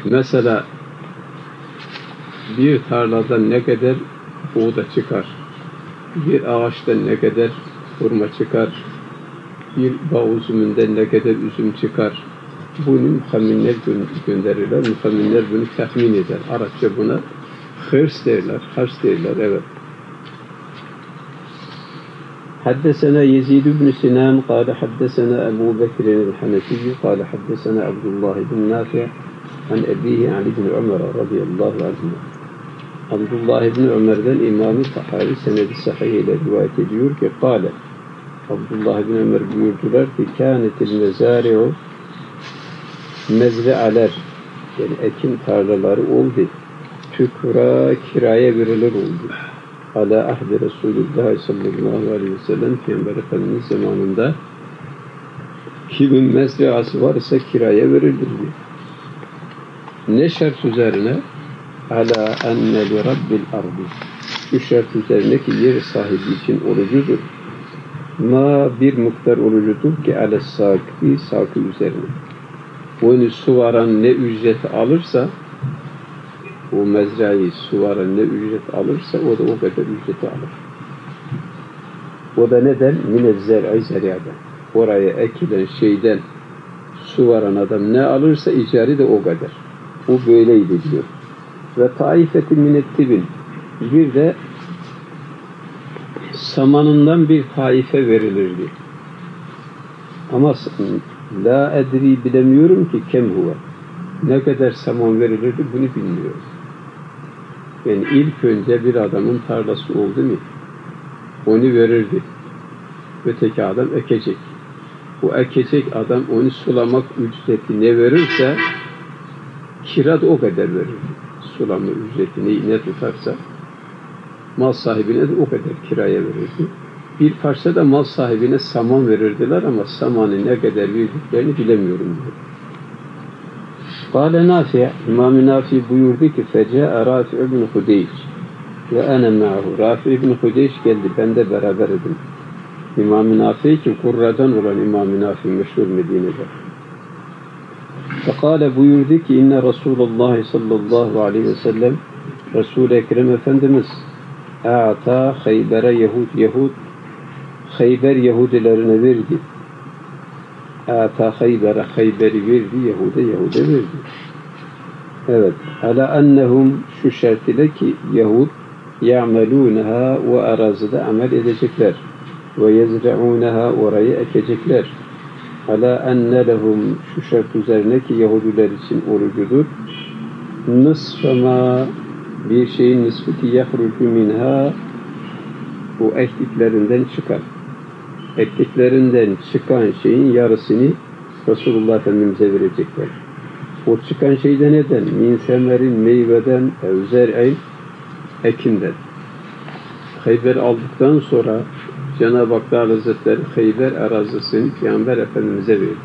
Mesela bir tarladan ne kadar buğda çıkar, bir ağaçtan ne kadar hurma çıkar, bir bağ üzümünden ne kadar üzüm çıkar. Bunu muhamminler gönderirler. Muhamminler bunu tahmin eder. Arapça buna hırs derler. Hırs derler, evet. حدثنا يزيد بن سنان قال حدثنا أبو بكر الحنفي قال حدثنا عبد الله بن نافع عن أبيه عن ابن عمر رضي الله عنهما. Abdullah ibn Ömer'den İmam-ı Tahavi senedi sahih ile rivayet ediyor ki قال Abdullah ibn Ömer buyurdular ki kânetil mezâri'u mezre'aler, yani ekim tarlaları oldu. Tükra, kiraya verilir oldu. Ala ahdi Resulullah sallallahu aleyhi ve sellem Peygamber Efendimiz zamanında kimin mezreası varsa kiraya verilir. Ne şart üzerine? Ala enne li rabbil ardi. Şu şart üzerine ki yer sahibi için orucudur. Ma bir miktar orucudur ki ala sakı, sakı üzerine. Onu suvaran ne ücret alırsa, o mezrayı suvaran ne ücret alırsa o da o kadar ücreti alır. O da neden? Minezzer'i zeriyadan. Oraya ekilen şeyden suvaran adam ne alırsa icari de o kadar. O böyleydi diyor. Ve taifeti minettibin. Bir de samanından bir taife verilirdi. Ama la edri bilemiyorum ki kem huve. Ne kadar saman verilirdi bunu bilmiyorum. Yani ilk önce bir adamın tarlası oldu mu onu verirdi. Öteki adam ekecek. Bu ekecek adam onu sulamak ücreti ne verirse kira da o kadar verirdi. Sulama ücretini ne tutarsa mal sahibine de o kadar kiraya verirdi. Bir parça da mal sahibine saman verirdiler ama samanı ne kadar verdiklerini bilemiyorum diyor. Kâle Nafi' İmam-ı Nafi buyurdu ki fecâe Rafi' ibn Hudeyş ve ene ma'hu. Rafi ibn Hudeyş geldi, ben de beraber idim. İmam-ı Nafi ki Kurra'dan olan İmam-ı Nafi meşhur Medine'de. Fekâle buyurdu ki inne Resulullah sallallahu aleyhi ve sellem Resul-i Ekrem Efendimiz a'ta Hayber'e Yahud Hayber Yahudilerine verdi. A'ta Hayber'e Hayber'i verdi, Yahuda verdi. Evet. Ala ennehum şu şart ile ki Yahud ya'melûneha ve arazide amel edecekler. Ve yezre'ûneha orayı ekecekler. Ala enne lehum şu şart üzerine ki Yahudiler için orucudur. Nısfema bir şeyin nisbeti yahrucu minha bu ektiklerinden çıkar. Ektiklerinden çıkan şeyin yarısını Resulullah Efendimiz'e verecekler. O çıkan şey de neden? Min semerin meyveden evzer'in ekinden. Hayber aldıktan sonra Cenab-ı Hak Hazretleri Hayber arazisini Peygamber Efendimiz'e verdi.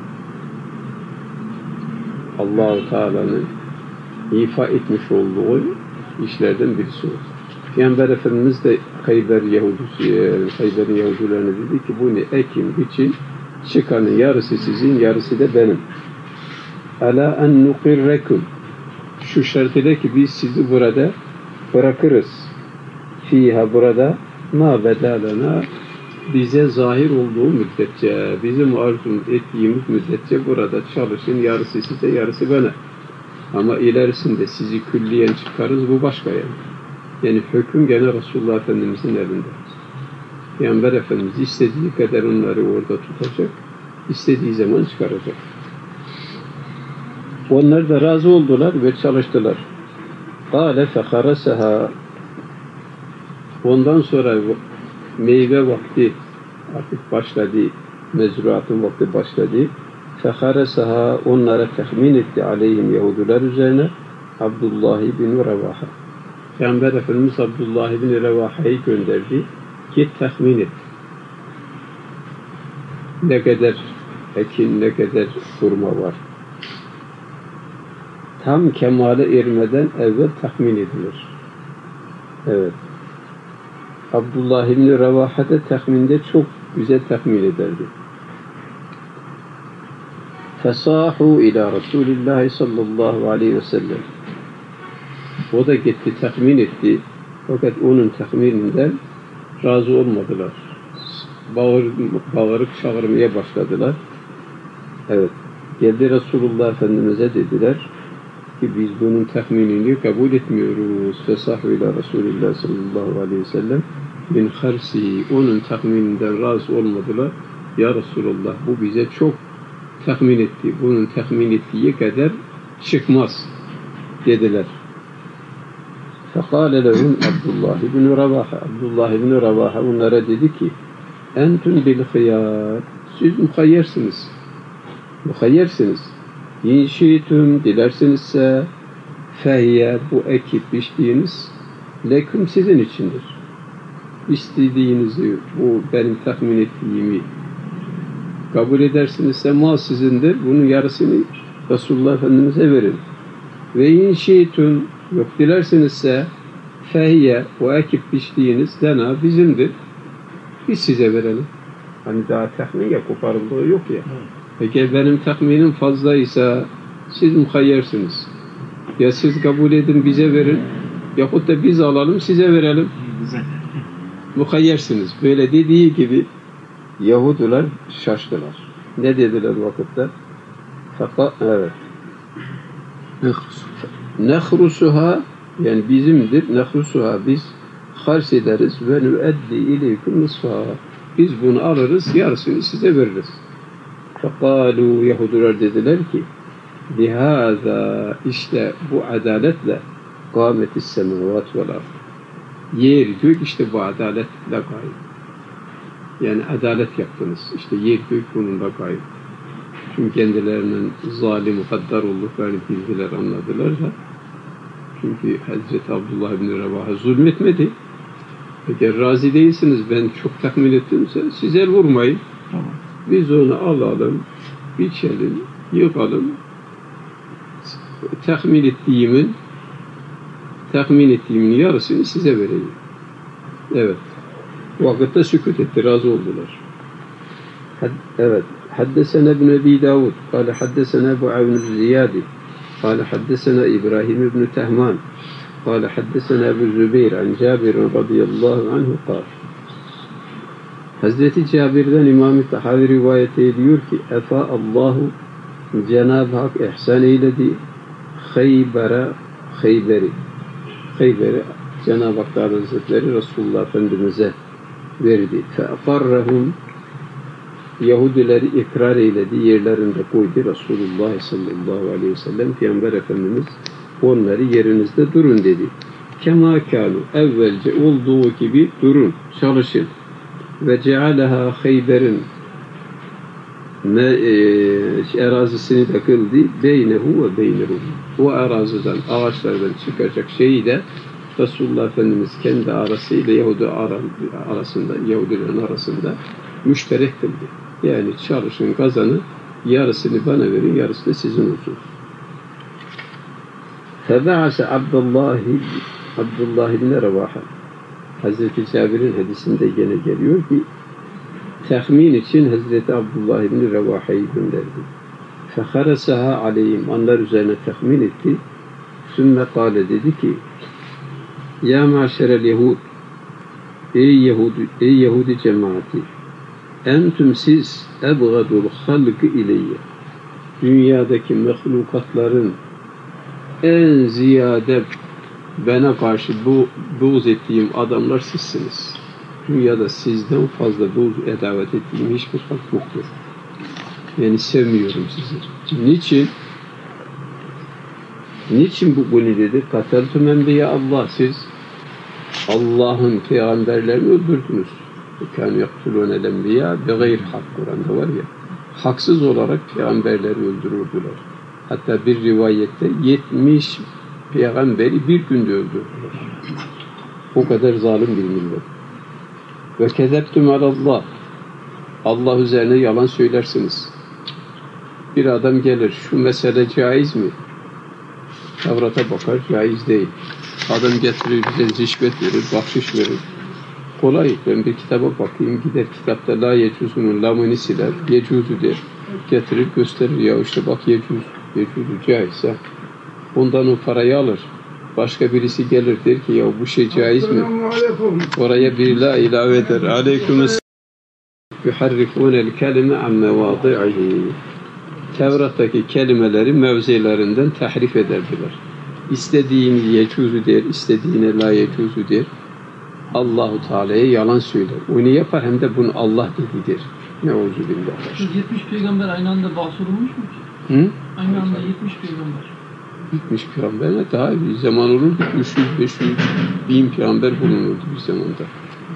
Allah-u Teala'nın ifa etmiş olduğu işlerden birisi oldu. Peygamber Efendimiz de Hayber'in Yahudilerine dedi ki bunu ekin, biçin, çıkanın yarısı sizin, yarısı da benim. Ala en nukirrekum. Şu şart ile ki biz sizi burada bırakırız. Fiha burada ma bedalena bize zahir olduğu müddetçe, bizim arzum ettiğimiz müddetçe burada çalışın, yarısı size, yarısı bana. Ama ilerisinde sizi külliyen çıkarız, bu başka yani. Yani hüküm gene Resulullah Efendimiz'in elinde. Peygamber Efendimiz istediği kadar onları orada tutacak, istediği zaman çıkaracak. Onlar da razı oldular ve çalıştılar. Kâle fekaraseha. Ondan sonra meyve vakti artık başladı, mezruatın vakti başladı. Fekaraseha onlara tahmin etti aleyhim Yahudiler üzerine Abdullah bin Revaha. Peygamber Efendimiz Abdullah bin Revaha'yı gönderdi ki tahmin et. Ne kadar ekin, ne kadar hurma var. Tam kemale ermeden evvel tahmin edilir. Evet. Abdullah bin Revaha da tahminde çok güzel tahmin ederdi. فَصَاحُوا اِلَى رَسُولِ اللّٰهِ sallallahu aleyhi ve sellem. O da gitti, tahmin etti. Fakat onun tahmininden razı olmadılar. Bağırıp çağırmaya başladılar. Evet. Geldi Resulullah Efendimiz'e dediler ki biz bunun tahminini kabul etmiyoruz. Fesahu ila Resulullah sallallahu aleyhi ve sellem min harsi. Onun tahmininden razı olmadılar. Ya Resulullah bu bize çok tahmin etti. Bunun tahmin ettiği kadar çıkmaz dediler. Fekale lehum Abdullah ibn Ravaha. Abdullah ibn Ravaha onlara dedi ki entun bil hıyar. Siz muhayyersiniz. Muhayyersiniz. İnşitüm dilersinizse fehye bu ekip biçtiğiniz leküm sizin içindir. İstediğinizi, bu benim tahmin ettiğimi kabul edersinizse mal sizindir. Bunun yarısını Resulullah Efendimiz'e verin. Ve inşitüm yok dilersinizse fehye o ekip biçtiğiniz lena bizimdir. Biz size verelim. Hani daha tahmin ya koparıldığı yok ya. Peki benim tahminim fazlaysa siz muhayyersiniz. Ya siz kabul edin bize verin yahut da biz alalım size verelim. Muhayyersiniz. Böyle dediği gibi Yahudiler şaştılar. Ne dediler vakitte? Fakat evet. Nehrusuha yani bizimdir. Nehrusuha biz hars ederiz ve nüeddi ileyküm nisfa. Biz bunu alırız, yarısını size veririz. Fekalu Yahudiler dediler ki lihaza işte bu adaletle kâmetis semâvât vel ard. Yer gök işte bu adaletle gayb. Yani adalet yaptınız. İşte yer gök bununla gayb. Çünkü kendilerinin zalim, mukaddar olduklarını bildiler, anladılar da. Çünkü Hazreti Abdullah ibn Revaha zulmetmedi. Eğer razı değilsiniz, ben çok tahmin ettimse siz el vurmayın. Tamam. Biz onu alalım, biçelim, yıkalım. Tahmin ettiğimin yarısını size vereyim. Evet. Vakitte sükut etti, razı oldular. Evet. حدثنا ابن أبي داود قال حدثنا أبو عون الزيادي قال حدثنا إبراهيم بن تهمان قال حدثنا أبو الزبير عن جابر رضي الله عنه قال Hazreti Cabir'den İmam-ı Tahavi rivayet ediyor ki Efa Allahu Cenab-ı Hak ihsan eyledi Kheyber'i Cenab-ı Hak Hazretleri Resulullah Efendimiz'e verdi. Fe'akarrahum Yahudileri ikrar eyledi, yerlerinde koydu Resulullah sallallahu aleyhi ve sellem Peygamber Efendimiz onları yerinizde durun dedi. Kema kânu evvelce olduğu gibi durun, çalışın. Ve cealaha Kheyber'in erazisini de kıldı beynehu ve beynehu. O araziden, ağaçlardan çıkacak şeyi de Resulullah Efendimiz kendi arasıyla Yahudilerin arasında müşterek kıldı. Yani çalışın, kazanın, yarısını bana verin, yarısı da sizin olsun. Febe'ase Abdullah ibn Revaha. Hazreti Cabir'in hadisinde gene geliyor ki tahmin için Hazreti Abdullah ibn Revaha'yı gönderdi. Feharasaha aleyhim. Onlar üzerine tahmin etti. Sümme kâle dedi ki ya maşerel Yahud ey Yahudi cemaati entüm siz ebgadul halkı ileyye dünyadaki mahlukatların en ziyade bana karşı buğz ettiğim adamlar sizsiniz. Dünyada sizden fazla buğz edavet ettiğim hiçbir halk yoktur. Yani sevmiyorum sizi. Niçin? Niçin bu nedir? Kateltüm enbiya Allah. Siz Allah'ın peygamberlerini öldürdünüz. Kânu yaktulûnel enbiya begayr hak. Kur'an'da var ya. Haksız olarak peygamberleri öldürürdüler. Hatta bir rivayette 70 peygamberi bir günde öldürdüler. O kadar zalim bir millet. Ve kezeptüm alallah. Allah üzerine yalan söylersiniz. Bir adam gelir, şu mesele caiz mi? Tevrat'a bakar, caiz değil. Adam getirir bize rişvet verir, bahşiş verir. Kolay, ben bir kitaba bakayım, gider kitapta la yecusunun lamını siler, yecuzu der. getirir gösterir. Ya işte bak Yecuz caizse ondan o parayı alır. Başka birisi gelir der ki ya bu şey caiz mi? Oraya bir la ilave eder. Aleykümselam. Yuharrifunel kelime an mevadi'ihi. Tevrat'taki kelimeleri mevzilerinden tahrif ederdiler. İstediğini yecuzu der, istediğine la yecuzu der. Allahu Teala'ya yalan söyler. Onu yapar hem de bunu Allah dedidir. Neuzubillah. Şu 70 peygamber aynı anda bahsedilmiş mi? Hı? Aynı anda 70 peygamber. 70 peygamberle daha bir zaman olurdu. 300, 500, 1000 peygamber bulunurdu bir zamanda.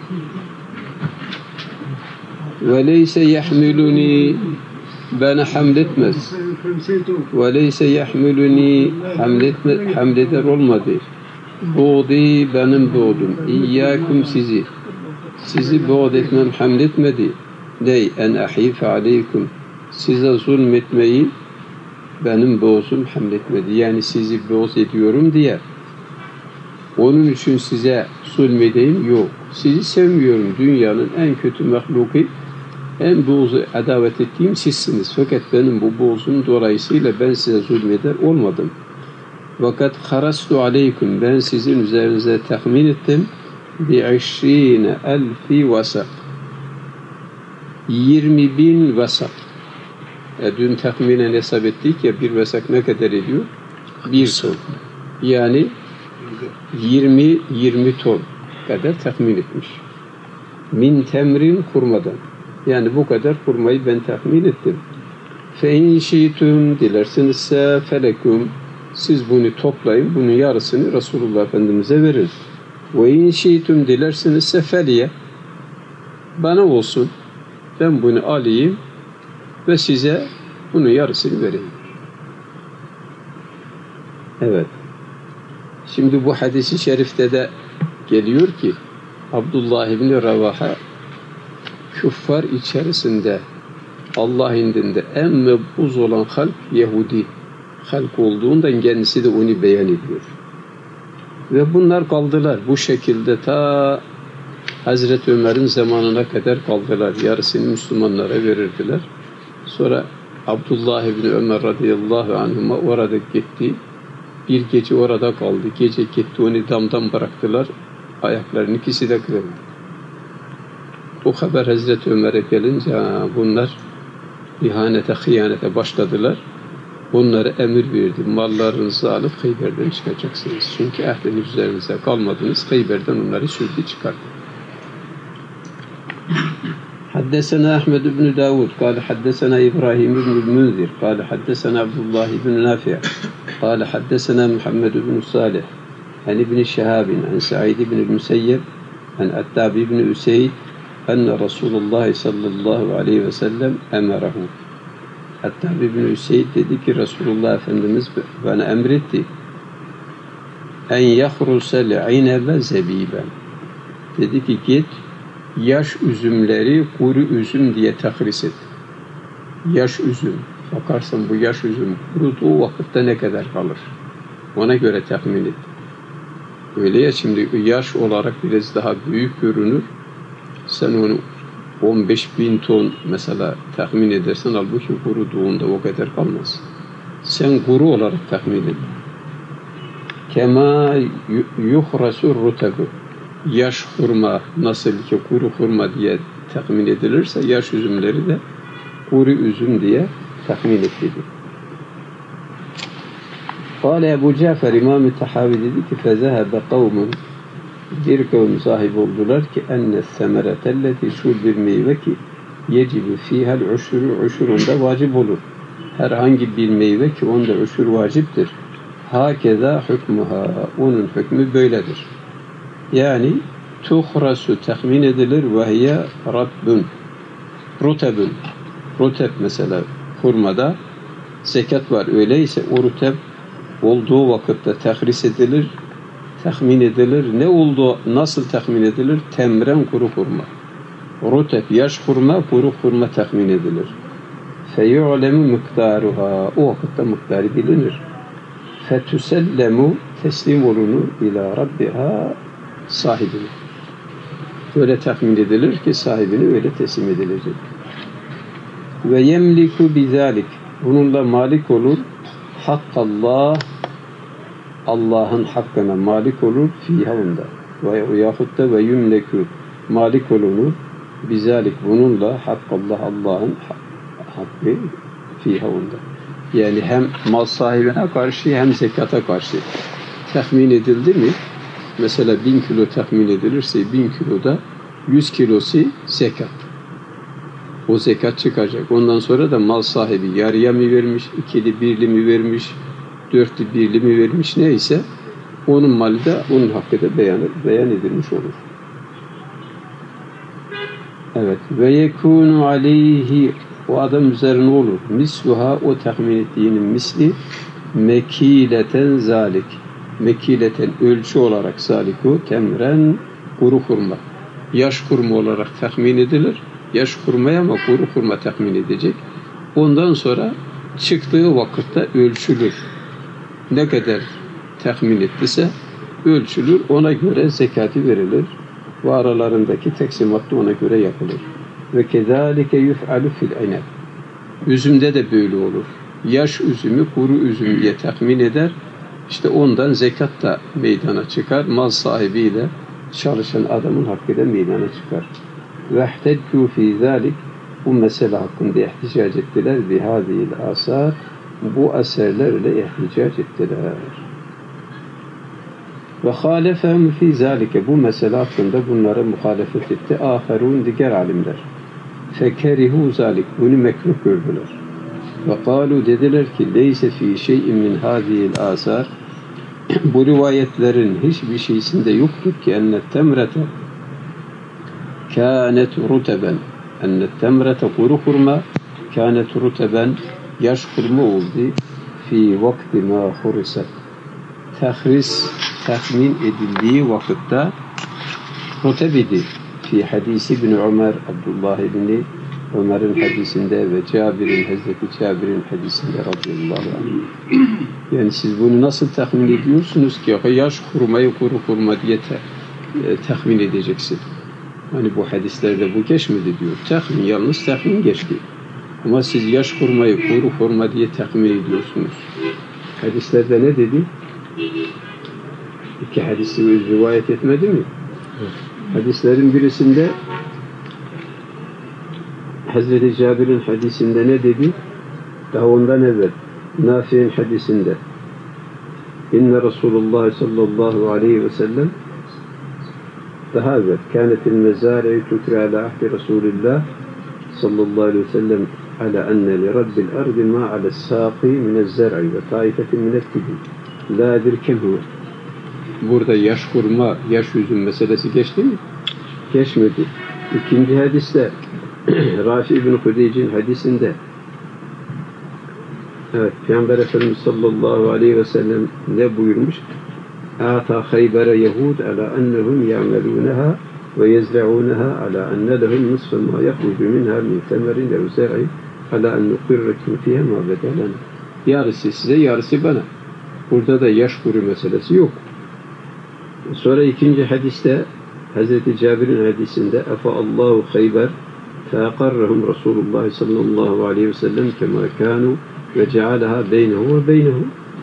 Ve leyse yahmiluni, bana hamletmez. Ve leyse yahmiluni, hamleder olmadı. Buğdi benim buğdum. İyyâkum sizi. Sizi buğd etmem hamletmedi. Ney en ahife aleykum. Size zulmetmeyi benim buğzum hamletmedi. Yani sizi buğz ediyorum diye. Onun için size zulmedeyim yok. Sizi sevmiyorum. Dünyanın en kötü mahluki, en buğzu adavet ettiğim sizsiniz. Fakat benim bu buğzum dolayısıyla ben size zulmeder olmadım. Fakat harastu aleykum, ben sizin üzerinize tahmin ettim. Bi'işrine elfi vasak. 20.000 vasak. Dün tahminen hesap ettik ya, bir vasak ne kadar ediyor? 1 ton. Yani 20 ton kadar tahmin etmiş. Min temrin kurmadan. Yani bu kadar kurmayı ben tahmin ettim. Fe in şi'tum, dilersinizse felekum, siz bunu toplayın, bunun yarısını Resulullah Efendimiz'e verin. Ve in şi'tum, dilersinizse feliye, bana olsun, ben bunu alayım ve size bunun yarısını vereyim. Evet. Şimdi bu hadis-i şerifte de geliyor ki Abdullah İbni Ravaha küffar içerisinde Allah indinde en mebuz olan halk Yahudi halk olduğundan kendisi de onu beyan ediyor. Ve bunlar kaldılar. Bu şekilde ta Hazreti Ömer'in zamanına kadar kaldılar. Yarısını Müslümanlara verirdiler. Sonra Abdullah İbni Ömer radıyallahu anhuma orada gitti. Bir gece orada kaldı. Gece gitti, onu damdan bıraktılar. Ayaklarının ikisi de kırıldı. Bu haber Hazreti Ömer'e gelince bunlar ihanete, hıyanete başladılar. Bunlara emir verdi. Mallarınızı alıp Heyber'den çıkacaksınız. Çünkü ahdiniz üzerinize kalmadınız. Heyber'den onları sürdü çıkardı. حدثنا أحمد بن داود قال حدثنا إبراهيم بن المنذر قال حدثنا عبد الله بن نافع قال حدثنا محمد بن صالح عن ابن شهاب عن سعيد بن المسيب عن أتاب بن أسيد أن رسول الله صلى الله عليه وسلم أمره. Attab ibn Üseyd dedi ki Resulullah Efendimiz bana emretti. En yahrusel inebe zebiben. Dedi ki git yaş üzümleri kuru üzüm diye tahris et. Yaş üzüm. Bakarsan bu yaş üzüm kuruduğu vakitte ne kadar kalır? Ona göre tahmin et. Öyle ya, şimdi yaş olarak biraz daha büyük görünür. Sen onu 15.000 ton mesela tahmin edersen, halbuki kuruduğunda o kadar kalmaz. Sen kuru olarak tahmin et. Kema yuhrasur rutebu. Yaş hurma nasıl ki kuru hurma diye tahmin edilirse, yaş üzümleri de kuru üzüm diye tahmin edilir. Kâle Ebu Cafer İmam-ı Tahavi dedi ki fezehebe kavmun, bir kavim sahibi oldular ki enne semeretelleti, şu bir meyve ki yecibu fihal uşuru, uşurunda vacip olur. Herhangi bir meyve ki onda uşur vaciptir. Hakeza hükmuha, onun hükmü böyledir. Yani tuhrasu tahmin edilir ve hiye rabbun rutebun. Ruteb mesela hurmada zekat var, öyleyse o ruteb olduğu vakitte tahris edilir, tahmin edilir. Ne oldu, nasıl tahmin edilir? Temren kuru hurma. Ruteb yaş hurma, kuru hurma tahmin edilir. Feyu'lemu miktaruha, o vakitte miktarı bilinir. Fetüsellemu, teslim olunur ila rabbiha, sahibine. Öyle tahmin edilir ki sahibine öyle teslim edilecek. Ve yemliku bizalik. Bununla malik olur. Hakkallah. Allah'ın hakkına malik olur. Fiha onda. Ve yahut da ve yumleku. Malik olunur. Bizalik. Bununla hakkallah. Allah'ın hakkı fiha onda. Yani hem mal sahibine karşı hem zekata karşı. Tahmin edildi mi? Mesela 1000 kilo tahmin edilirse 1000 kiloda 100 kilosu zekat. O zekat çıkacak. Ondan sonra da mal sahibi yarıya mı vermiş, ikili birli mi vermiş, dörtlü birli mi vermiş neyse onun malı da onun hakkı da beyan edilmiş olur. Evet. Ve yekûnu aleyhi o adam üzerine olur. Misluha o tahmin ettiğinin misli mekileten zalik. Mekileten ölçü olarak zaliku temren kuru hurma. Yaş hurma olarak tahmin edilir. Yaş hurmaya ama kuru hurma tahmin edecek. Ondan sonra çıktığı vakitte ölçülür. Ne kadar tahmin ettiyse ölçülür. Ona göre zekatı verilir. Ve aralarındaki teksimat da ona göre yapılır. Ve kezalike yuf'alu fil ineb. Üzümde de böyle olur. Yaş üzümü kuru üzüm diye tahmin eder. İşte ondan zekat da meydana çıkar. Mal sahibiyle çalışan adamın hakkı da meydana çıkar. وَاحْتَجُّوا فِي ذَٰلِكَ Bu mesele hakkında ihticac ettiler. بِهَذِهِ الْآثَارِ Bu eserlerle ihticac ettiler. وَخَالَفَهُمْ فِي ذَٰلِكَ Bu mesele hakkında bunlara muhalefet etti. آخَرُونَ diğer alimler. فَكَرِهُوا ذَٰلِكَ Bunu mekruh gördüler. وَقَالُوا dediler ki لَيْسَ فِي شَيْءٍ مِنْ هَذِهِ الْآثَارِ Bu rivayetlerin hiçbir şeysinde yoktur ki enne temrete kânet ruteben enne temrete kuru hurma kânet ruteben yaş hurma oldu fi vakti ma huriset tahmin edildiği vakitte rutebidi fi hadisi ibn Ömer Abdullah ibn Ömer'in hadisinde ve Hazreti Cabir'in hadisinde radıyallahu anh. Yani siz bunu nasıl tahmin ediyorsunuz ki? Yaş hurmayı kuru hurma diye tahmin edeceksin. Hani bu hadislerde bu geçmedi diyor. Yalnız tahmin geçti. Ama siz yaş hurmayı kuru hurma diye tahmin ediyorsunuz. Hadislerde ne dedi? İki hadisi rivayet etmedi mi? Hadislerin birisinde Hazreti Cabir'in hadisinde ne dedi? Daha ondan evvel Nafi'nin hadisinde İnne Resulullah sallallahu aleyhi ve sellem daha evvel kânetil mezâre'ü tükre ala ahdi Resulillah sallallahu aleyhi ve sellem ala enne li rabbil ardi ma ala sâqi minez zer'i ve taifetin minel tibi la dirkehu Burada yaş hurma, yaş üzüm meselesi geçti mi? Geçmedi. İkinci hadiste Rafi ibn Hudeyc'in hadisinde evet, Peygamber Efendimiz sallallahu aleyhi ve sellem ne buyurmuş? Ata Hayber'e Yahud ala ennehum ya'melunaha ve yezra'unaha ala enne lehum nisfe ma yahrucu minha min temerin ev zer'i ala en nukirrekum fihe ma bedelen. Yarısı size, yarısı bana. Burada da yaş kuru meselesi yok. Sonra ikinci hadiste Hazreti Cabir'in hadisinde Efa Allahu Hayber فَاَقَرَّهُمْ رَسُولُ اللّٰهِ صَلَّى اللّٰهُ عَلَيْهِ وَسَلَّمْ كَمَا كَانُوا وَجَعَلَهَا بَيْنَهُ وَبَيْنَهُ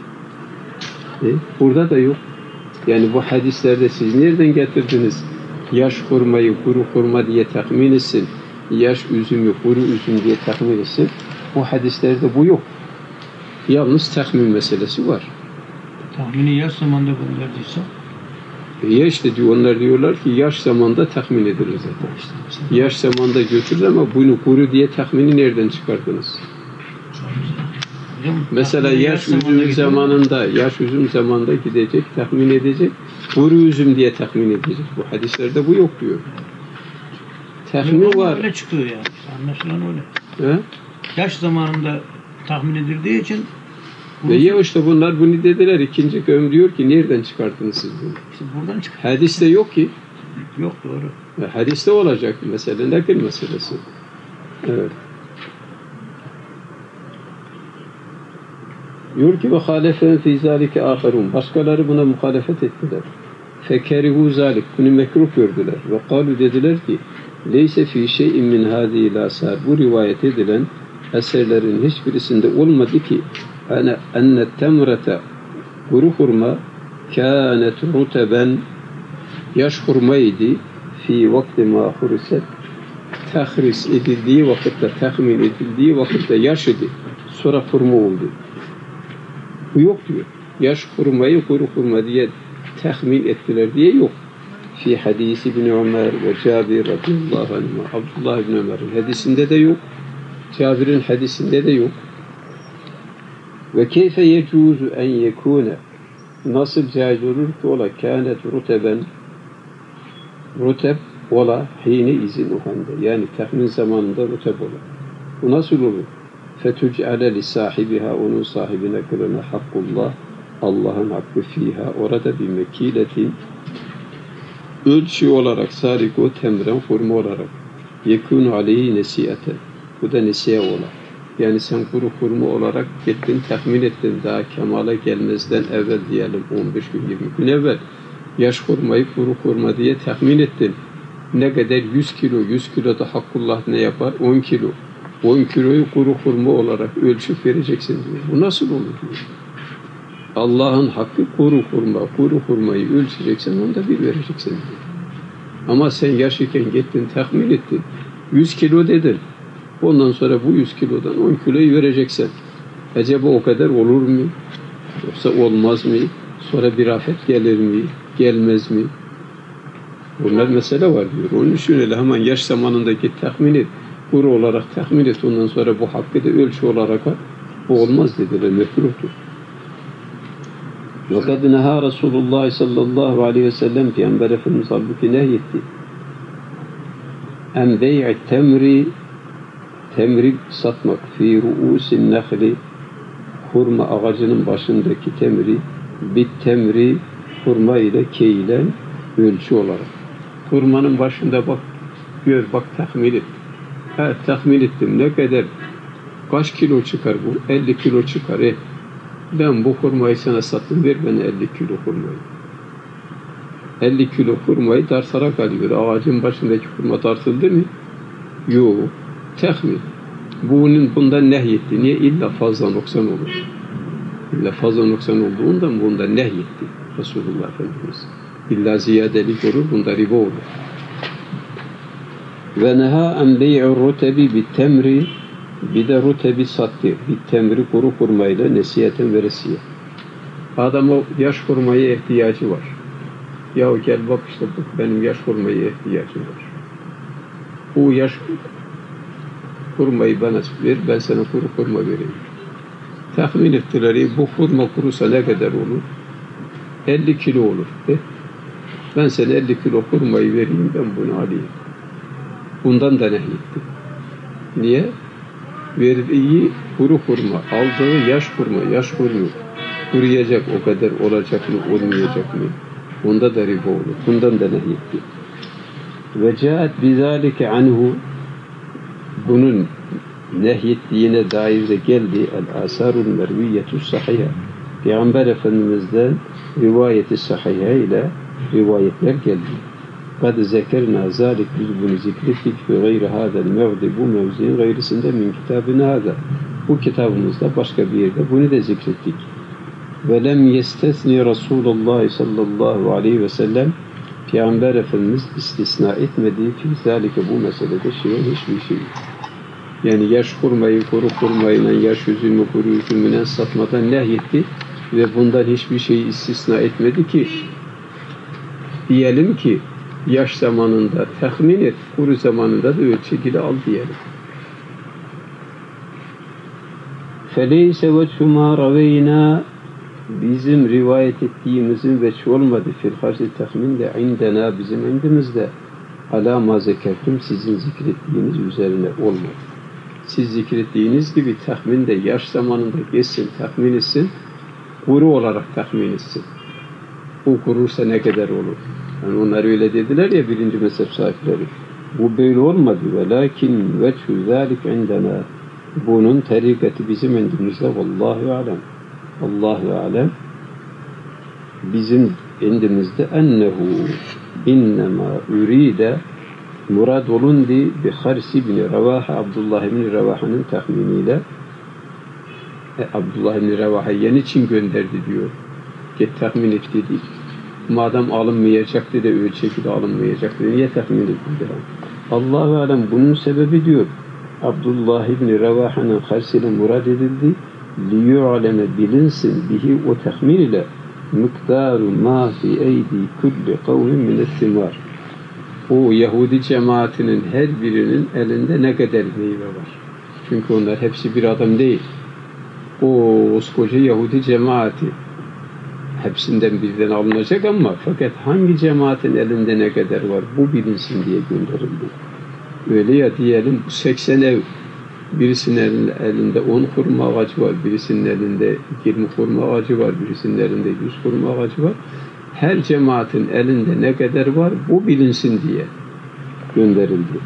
Burada da yok. Yani bu hadislerde siz nereden getirdiniz? Yaş hurmayı kuru hurma diye tahmin etsin. Yaş üzümü kuru üzüm diye tahmin etsin. Bu hadislerde bu yok. Yalnız tahmin meselesi var. Tahmini yaş zamanda gönderdiyse Ya işte diyor, onlar diyorlar ki yaş zamanda tahmin edilir zaten. Yaş zamanda götürür ama bunu kuru diye tahmini nereden çıkardınız? Mesela yaş üzüm zamanında gidecek, tahmin edecek, kuru üzüm diye tahmin edecek. Bu hadislerde bu yok diyor. Tahmin var. Öyle çıkıyor yani. Anlaşılan öyle. He? Yaş zamanında tahmin edildiği için ya işte bunlar bunu dediler. İkinci kavim diyor ki nereden çıkarttınız siz bunu? İşte buradan çıkıyor. Hadiste yok ki. Yok, doğru. Hadiste olacak mesele, nakil meselesi. Evet. Diyor ki ve halefen fî zâlike âherûn. Başkaları buna muhalefet ettiler. Fekerihû zâlik. Bunu mekruh gördüler. Ve kâlu dediler ki leyse fî şey'in min hâzîl âsâr. Bu rivayet edilen eserlerin hiçbirisinde olmadı ki enne temrete kuru hurma kânet ruteben yaş hurmaydı fi vakti ma huriset tahris edildiği vakitte, tahmin edildiği vakitte yaş idi. Sonra hurma oldu. Bu yok diyor. Yaş hurmayı kuru hurma diye tahmin ettiler diye yok. Fi hadisi İbn Ömer ve Cabir radıyallahu anhuma. Abdullah İbn Ömer'in hadisinde de yok. Cabir'in hadisinde de yok. Ve keyfe yecuzu en yekune, nasıl caiz olur ki ola kânet ruteben, ruteb ola hine izin o halde, yani tahmin zamanında ruteb ola. Bu nasıl olur? Fetüc'ale li sahibiha, onun sahibine kılına hakkullah, Allah'ın hakkı fiha, orada bir mekiletin ölçü olarak sariko temren hurma olarak yekûnu aleyhi nesiyete, bu da nesiye ola. Yani sen kuru hurma olarak gittin, tahmin ettin, daha kemala gelmezden evvel diyelim 15 gün 20 gün evvel yaş hurmayı kuru hurma diye tahmin ettin. Ne kadar? 100 kilo. 100 kilo da Hakkullah ne yapar? 10 kilo. 10 kiloyu kuru hurma olarak ölçüp vereceksin diyor. Bu nasıl olur diyor. Allah'ın hakkı kuru hurma. Kuru hurmayı ölçeceksen onu da bir vereceksin diyor. Ama sen yaşarken gittin, tahmin ettin. 100 kilo dedin. Ondan sonra bu 100 kilodan 10 kiloyu vereceksin. Acaba o kadar olur mu? Yoksa olmaz mı? Sonra bir afet gelir mi? Gelmez mi? Bunlar mesele var diyor. Onun için öyle hemen yaş zamanındaki tahmin et. Kuru olarak tahmin et. Ondan sonra bu hakkı da ölçü olarak al. Bu olmaz dediler. Mekruhtur. وَقَدْ نَهَا Resulullah sallallahu aleyhi ve sellem Peygamber Efendimiz halbuki nehyetti. اَنْ بَيْعِ temri satmak fi ru'usin nehli, hurma ağacının başındaki temri, bit temri, hurma ile keylen ölçü olarak. Hurmanın başında bak, gör bak, tahmin et. Evet, tahmin ettim. Ne kadar, kaç kilo çıkar bu? 50 kilo çıkar. Ben bu hurmayı sana sattım, ver bana 50 kilo hurmayı. 50 kilo hurmayı tartarak alıyor. Ağacın başındaki hurma tartıldı mı? Yok. Tahmin. Bundan nehyetti. Niye? İlla fazla noksan olur. İlla fazla noksan olduğundan bundan nehyetti Resulullah Efendimiz. İlla ziyadelik olur, bunda riba olur. Ve neha en bey'ur rutebi bit temri, bir de rutebi sattı. Bit temri kuru hurmayla nesiyeten veresiye. Adam o yaş hurmaya ihtiyacı var. Ya gel bak işte benim yaş hurmaya ihtiyacım var. Bu yaş hurmayı bana ver, ben sana kuru hurma vereyim. Tahmin ettiler, bu hurma kurusa ne kadar olur? 50 kilo olur. Ben sana 50 kilo hurmayı vereyim, ben bunu alayım. Bundan da nehyetti. Niye? Verdiği kuru hurma, aldığı yaş hurma kuruyacak, o kadar olacak mı, olmayacak mı? Bunda da riba olur. Bundan da nehyetti. Ve caet bizalike anhu, bunun nehyettiğine dair de geldi el-asarul merviyetu sahiha. Peygamber Efendimiz'den rivayeti sahiha ile rivayetler geldi. Kad zekerna zalik, biz bunu zikrettik ve gayri hadel mevdi, bu mevzinin gayrısında min kitabına hada. Bu kitabımızda başka bir yerde bunu da zikrettik. Ve lem yestesni Resulullah sallallahu aleyhi ve sellem, Peygamber Efendimiz istisna etmediği fi zalike, bu meselede hiçbir şey. Yani yaş hurmayı kuru hurmayla, yaş üzümü kuru üzümüyle satmadan nehyetti ve bundan hiçbir şeyi istisna etmedi ki diyelim ki yaş zamanında tahmin et, kuru zamanında da ölçekili al diyelim. فَلَيْسَ وَجْهُمَا رَوَيْنَا, bizim rivayet ettiğimizin veçh olmadı fil harci tahminde indena, bizim indimizde ala ma zekertum, sizin zikrettiğiniz üzerine olmadı. Siz zikrettiğiniz gibi tahminde yaş zamanında geçsin, tahmin etsin, kuru olarak tahmin etsin. O kurursa ne kadar olur? Yani onlar öyle dediler ya, birinci mezhep sahipleri. Bu böyle olmadı. وَلَكِنْ وَجْهُ ذَٰلِكَ عِنْدَنَا, bunun tarikatı bizim indimizde. Vallahu alem. Allahu alem. Bizim indimizde ennehu innema üride, murad olundu bi Haris ibn Revaha, Abdullah ibn Revaha'nın tahminiyle Abdullah ibn Revaha'yı niçin gönderdi diyor. Get tahmin etti değil. Madem alınmayacaktı da ölçekli de alınmayacaktı. Niye tahmin edildi? Allah-u Alem bunun sebebi diyor. Abdullah ibn Revaha'nın Haris ile murad edildi. لِيُعْلَمَ bilinsin bihi o tahmin ile miktaru ma fi eydi kulli kavmin minettimar. O Yahudi cemaatinin her birinin elinde ne kadar meyve var. Çünkü onlar hepsi bir adam değil. O koskoca Yahudi cemaati hepsinden birden alınacak ama fakat hangi cemaatin elinde ne kadar var bu bilinsin diye gönderildi. Öyle ya diyelim 80 ev, birisinin elinde 10 hurma ağacı var, birisinin elinde 20 hurma ağacı var, birisinin elinde 100 hurma ağacı var. Her cemaatin elinde ne kadar var bu bilinsin diye gönderildi.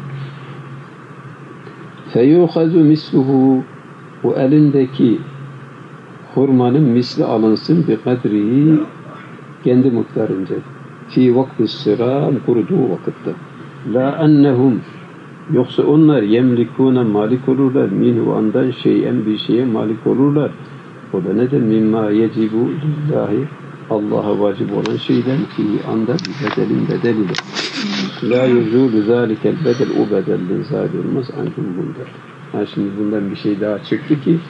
فَيُوْخَذُ مِسْلُهُ o elindeki hurmanın misli alınsın bir kadrihi kendi miktarınca. Fi vakti sıra kuruduğu vakitte. La ennehum yoksa onlar yemlikûne malik olurlar. Minhu andan şeyen bir şeye malik olurlar. O da neden? Mimma yecibu lillahi Allah'a vacip olan şeyden ki anda bedelin bedeliyle. La yuzûlü zâlikel bedel o bedelin zâli olmaz ancak bunda. Ha şimdi bundan bir şey daha çıktı ki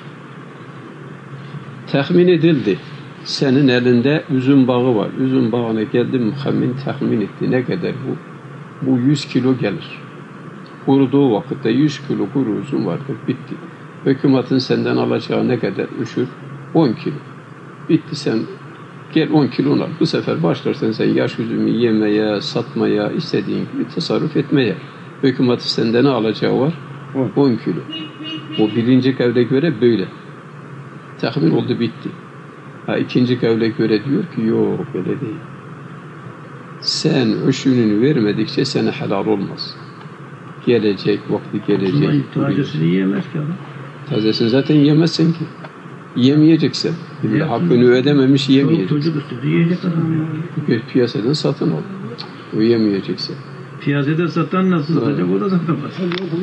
tahmin edildi. Senin elinde üzüm bağı var. Üzüm bağına geldi muhammin tahmin etti. Ne kadar bu? Bu 100 kilo gelir. Kuruduğu vakitte 100 kilo kuru üzüm vardır. Bitti. Hükümetin senden alacağı ne kadar üşür? 10 kilo. Bitti sen gel 10 kilo al. Bu sefer başlarsan sen yaş üzümü yemeye, satmaya, istediğin gibi tasarruf etmeye. Hükümetin senden ne alacağı var? 10 kilo. O birinci kavle göre böyle. Tahmin oldu bitti. Ha, ikinci kavle göre diyor ki yok öyle değil. Sen öşününü vermedikçe sana helal olmaz. Gelecek, vakti gelecek. Tazesini yiyemez ki adam. Tazesini zaten yemezsin ki. Yemeyeceksin. Hakkını ödememiş yemeyeceksin. Çocuk üstü yiyecek adam ya. Piyasadan satın al. O yemeyeceksin. Piyasada satan nasıl satacak o da satamaz.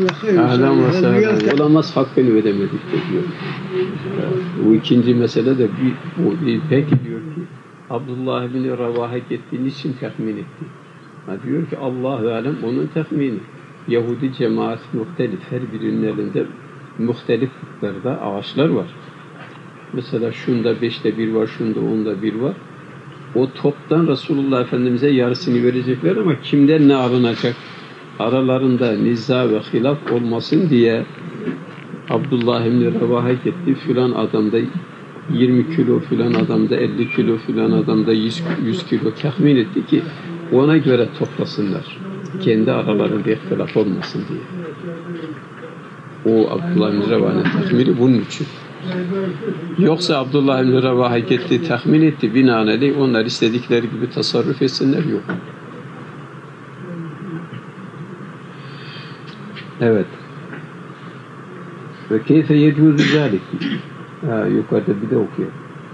Olamaz hakkını ödemedik de diyor. Bu ikinci mesele de peki diyor ki Abdullah bin Revaha gittiği için tahmin etti. Diyor ki Allah-u Alem onun tahmini. Yahudi cemaat muhtelif. Her birinin elinde muhtelif kutlarda ağaçlar var. Mesela şunda 5'te 1 var, şunda 10'da 1 var. O toptan Resulullah Efendimiz'e yarısını verecekler ama kimden ne alınacak? Aralarında niza ve hilaf olmasın diye Abdullah ibn Revaha gitti. Filan adamda 20 kilo, filan adamda 50 kilo, filan adamda 100 kilo tahmin etti ki ona göre toplasınlar. Kendi aralarında ihtilaf olmasın diye. O Abdullah ibn Revaha'nın tahmini bunun için. Yoksa Abdullah ibn Revaha gitti, tahmin etti, binaenaleyh onlar istedikleri gibi tasarruf etsinler yok. Evet. Ve keyfe yecûzü zâlik. Yukarıda bir de okuyor.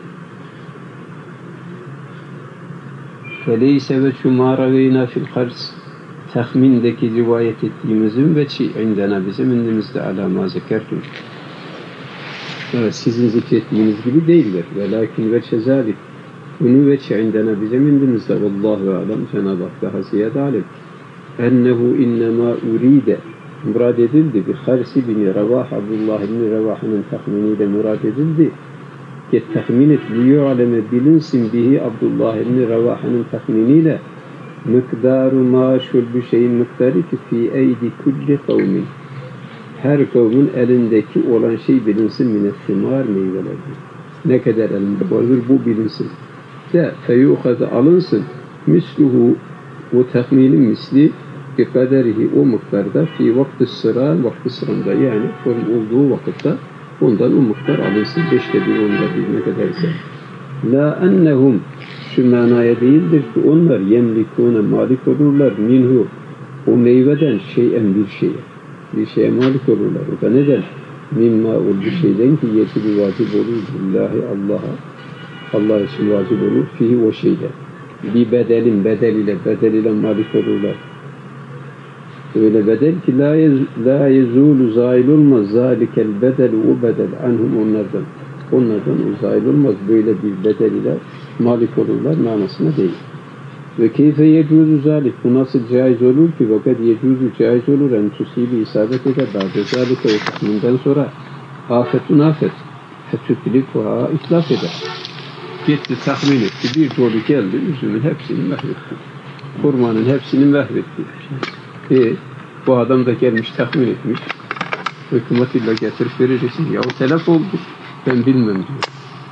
Feleyse ve şumâraveyna fil hars. Tahmindeki rivayet ettiğimizin veçi indena bizim indimizde alâmâ zekertüm. Evet, sizin zikrettiğiniz gibi değildir. Velakin veçe zâlik. Bunu veçe indena bizim indimizde Vallahu alem. Cenab-ı Hak daha ziyade alim. Ennehu innemâ uride. Murad edildi. Bir Harisi bin Revah, Abdullah bin Revah'ın tahminiyle murad edildi. Ki tahmin et, liyu'aleme bilinsin bihi Abdullah bin Revah'ın tahminiyle mikdaru ma şulbu şeyin miktarı ki fi eydi kulli kavmin. Her kavmin elindeki olan şey bilinsin minettimar meyvelerdir. Ne kadar elinde vardır bu bilinsin. De feyuhazı alınsın misluhu o tahminin misli ki kaderihi o miktarda fi vakti sıra vakti sıranda yani form olduğu vakitte ondan o miktar alınsın. 5'te 1 onda 1 ne kadarsa. La ennehum şu manaya değildir ki onlar yemlikûne malik olurlar minhu o meyveden şeyen bir şeye malik olurlar. O da neden? Mimma o bir şeyden ki yetibi vacip olur billahi Allah için vacip olur fihi o şeyden. Bir bedeliyle malik olurlar. Öyle bedel ki la yezulu zail olmaz. Zalikel bedel o bedel anhum onlardan. Onlardan o zail olmaz. Böyle bir bedel ile malik olurlar manasına değil. Ve keyfe yecuzu zalik. Bu nasıl caiz olur ki? Fakat yecuzu caiz olur. En tusibi isabet eder. Bazı zalike o kısmından sonra afetun afet. Fetütlikuha itlaf eder. Gitti tahmin etti. Bir dolu geldi. Üzümün hepsini mahvetti. Hurmanın hepsini mahvetti. Bu adam da gelmiş tahmin etmiş. Hükümet illa getirip vereceksin. Yahu telef oldu. Ben bilmem diyor.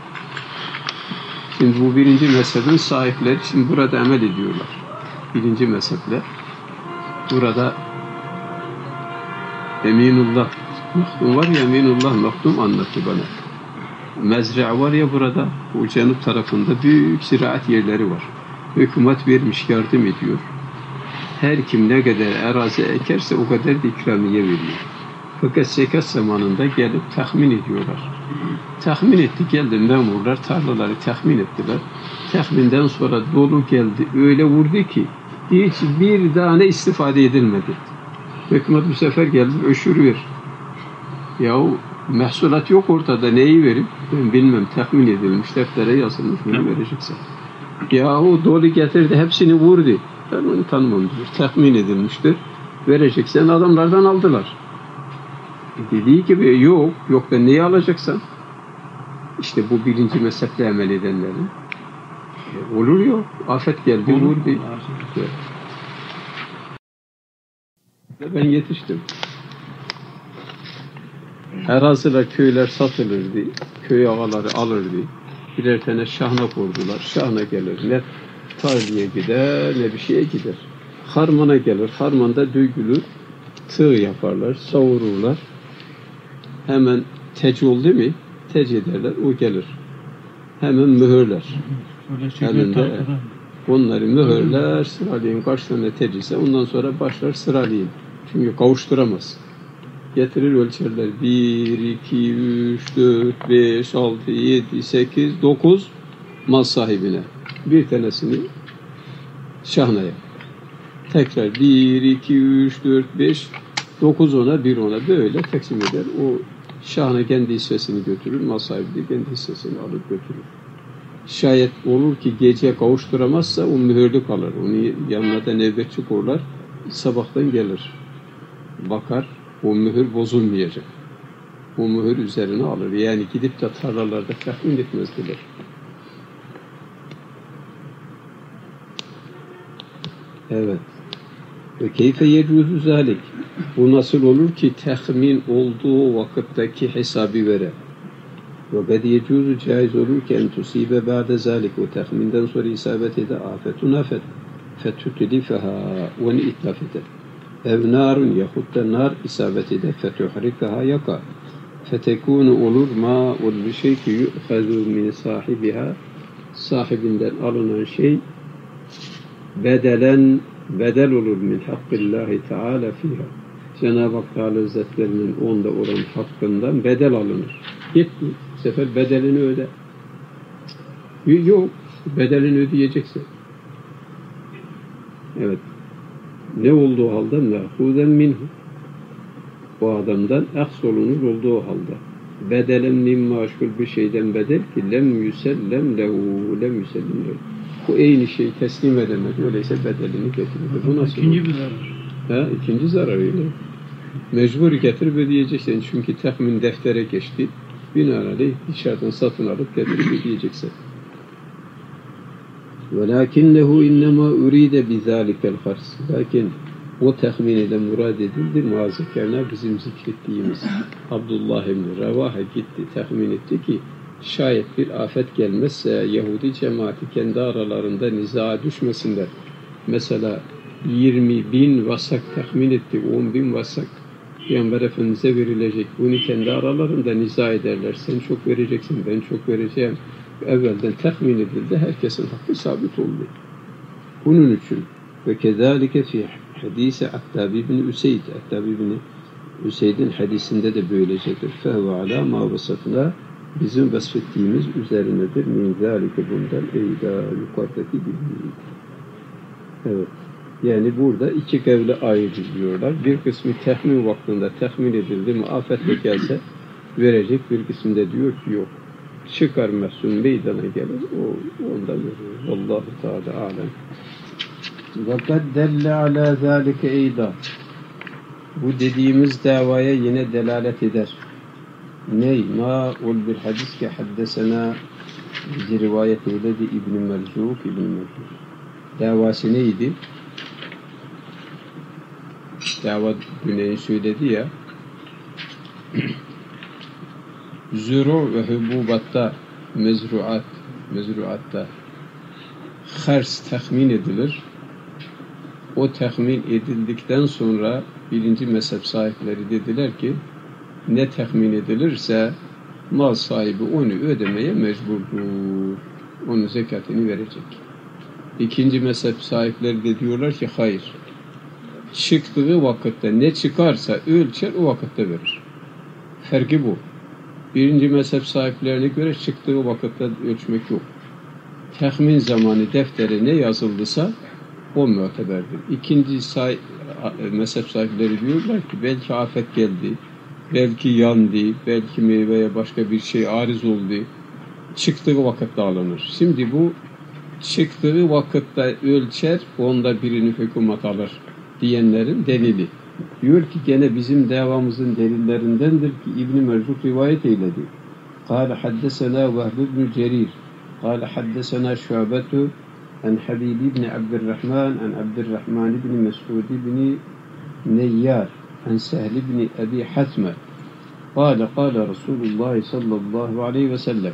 Şimdi bu birinci mezhebin sahipleri şimdi burada amel ediyorlar. Birinci mezhepler. Burada Eminullah Maktum var ya, Eminullah Maktum anlattı bana. Mezra var ya burada, bu cenub tarafında büyük ziraat yerleri var. Hükümet vermiş, yardım ediyor. Her kim ne kadar arazi ekerse o kadar da ikramiye veriyor. Fakat zekat zamanında gelip tahmin ediyorlar. Tahmin etti, geldi memurlar tarlaları tahmin ettiler. Tahminden sonra dolu geldi, öyle vurdu ki hiç bir tane istifade edilmedi. Hükümet bu sefer geldi, öşür ver. Yahu mahsulat yok ortada, neyi verip? Ben bilmem, tahmin edilmiş, deftere yazılmış, bunu vereceksin. Yahu dolu getirdi, hepsini vurdu. Ben onu tanımam diyor, tahmin edilmiştir. Vereceksen adamlardan aldılar. Dediği gibi yok da neyi alacaksan? İşte bu birinci mezheple amel edenlerin. Olur yok, afet geldi, vurdu. Ben yetiştim. Araziler, köyler satılırdı. Köy ağaları alırdı. Birer tane şahna kurdular. Şahna gelir. Ne tarlaya gider, ne bir şeye gider. Harmana gelir. Harmanda dögülür. Tığ yaparlar, savururlar. Hemen tec oldu mu? Tec ederler, o gelir. Hemen mühürler. Elinde onları mühürler, sıralayın. Kaç tane tec ise ondan sonra başlar sıralayın. Çünkü kavuşturamaz. Getirir ölçerler. 1, 2, 3, 4, 5, 6, 7, 8, 9 mal sahibine. Bir tanesini şahnaya. Tekrar 1, 2, 3, 4, 5, 9 ona, 1 ona böyle taksim eder. O şahına kendi hissesini götürür. Mal sahibi de kendi hissesini alıp götürür. Şayet olur ki gece kavuşturamazsa o mühürlü kalır. Onu yanına da nöbetçi korlar. Sabahtan gelir. Bakar. O mühür bozulmayacak. O mühür üzerine alır. Yani gidip de tarlalarda tahmin etmezdiler. Evet. Ve keyfe yecuzu zalik. Bu nasıl olur ki tahmin olduğu vakitteki hesabı vere. Ve kad yecuzu caiz olur ki en tusibe ba'de zalik. O tahminden sonra isabet ede afetun afet. Fetütlifeha. Onu itlaf eder. Ev narun yahut da nar isabet eder. Fetuhrikaha yaka. Fetekunu olur ma ol bir şey ki yu'hazu min sahibiha. Sahibinden alınan şey bedel olur min hakkillahi teala fiha. Cenab-ı Hak Teala Hazretlerinin onda olan hakkından bedel alınır. Gitti. Bu sefer bedelini öde. Yok. Bedelini ödeyeceksin. Evet. Ne olduğu halde mehuden minhu. O adamdan aksolunur olduğu halde. Bedelen mimma aşkul bir şeyden bedel ki lem yüsellem lehu. Bu aynı şeyi teslim edemedi. Öyleyse bedelini getirir. Bu nasıl? İkinci bir zarar. İkinci zarar öyle. Mecbur getirip ödeyeceksin. Çünkü tahmin deftere geçti. Binaenaleyh dışarıdan satın alıp getirip ödeyeceksin. وَلَاكِنَّهُ اِنَّمَا اُرِيدَ بِذَٰلِكَ الْخَرْسِ. Lakin o tahmin eden murad edildi. Muazzekerna bizim zikrettiğimiz Abdullah ibn Revaha gitti, tahmin etti ki şayet bir afet gelmezse Yahudi cemaati kendi aralarında nizaha düşmesinler. Mesela 20.000 vasak tahmin etti, 10.000 vasak Peygamber Efendimiz'e verilecek. Bunu kendi aralarında niza ederler. Sen çok vereceksin, ben çok vereceğim. Evvelden tahmin edildi, herkesin hakkı sabit oldu. Bunun için ve kezalike fi hadisi Attab ibn Üseyd. Attab ibn Üseyd'in hadisinde de böylecedir. Fehve ala ma vasafna, bizim vasfettiğimiz üzerinedir. Min zâlike bundan eyda yukarıdaki gibi. Evet. Yani burada iki kevle ayrılıyorlar. Bir kısmı tehmin vaktinde tehmin edildi mi, afetle gelse verecek, bir kısmında diyor ki yok. Çıkar mehsul meydana gelir, ondan verir. Allahu Teala alem. Ve kad delle ala zâlike eyda. Bu dediğimiz davaya yine delalet eder. Ney? Ma ol bir hadis ki haddesena bizi rivayet eyledi İbn-i Merzuk. Davası neydi? Dava Güney'i söyledi ya. Zuru ve hububatta mezruatta hers tahmin edilir. O tahmin edildikten sonra birinci mezhep sahipleri dediler ki ne tahmin edilirse mal sahibi onu ödemeye mecburdur. Onun zekatını verecek. İkinci mezhep sahipleri de diyorlar ki hayır. Çıktığı vakitte ne çıkarsa ölçer o vakitte verir. Farkı bu. Birinci mezhep sahiplerine göre çıktığı vakitte ölçmek yok. Tahmin zamanı deftere ne yazıldısa o muteberdir. İkinci mezhep sahipleri diyorlar ki belki afet geldi, belki yandı, belki meyveye başka bir şey arız oldu. Çıktığı vakitte alınır. Şimdi bu çıktığı vakitte ölçer, onda birini hükümet alır diyenlerin delili. Diyor ki gene bizim davamızın delillerindendir ki İbn-i Merzuk rivayet eyledi. Kâle haddesena Vehb ibn Cerir. Kâle haddesena Şu'betu an Habib ibn Abdurrahman an Abdurrahman ibn Mes'ud ibn Neyyar an Sehl ibn Abi Hatme. Kâle Resulullah sallallahu aleyhi ve sellem.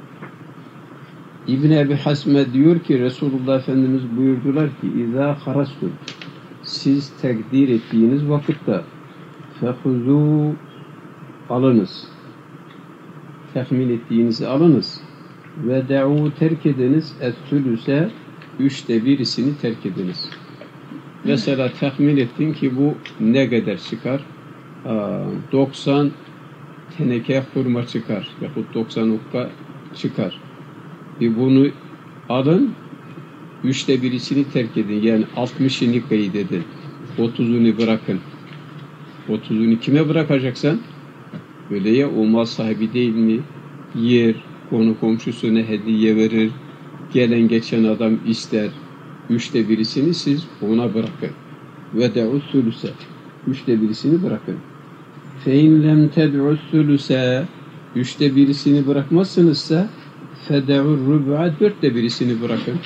İbn Abi Hasme diyor ki Resulullah Efendimiz buyurdular ki İzâ harastum, siz takdir ettiğiniz vakitte fehuzû, alınız, tahmin ettiğinizi alınız ve de'û, terk ediniz et-sülüse, 1/3'ünü terk ediniz. Mesela tahmin ettin ki bu ne kadar çıkar? 90 teneke hurma çıkar yahut 90 okka çıkar. Bunu alın, 1/3'ünü terk edin. Yani 60'ını kaydedin. 30'unu bırakın. 30'unu kime bırakacaksan? Böyle ya o mal sahibi değil mi? Yer, konu komşusuna hediye verir. Gelen geçen adam ister. 1/3'ünü siz ona bırakın. Ve de'u sülüse. 1/3'ünü bırakın. Fein lem ted'u sülüse. 1/3'ünü bırakmazsınızsa fede'u rüb'a, 4/1'ini bırakın.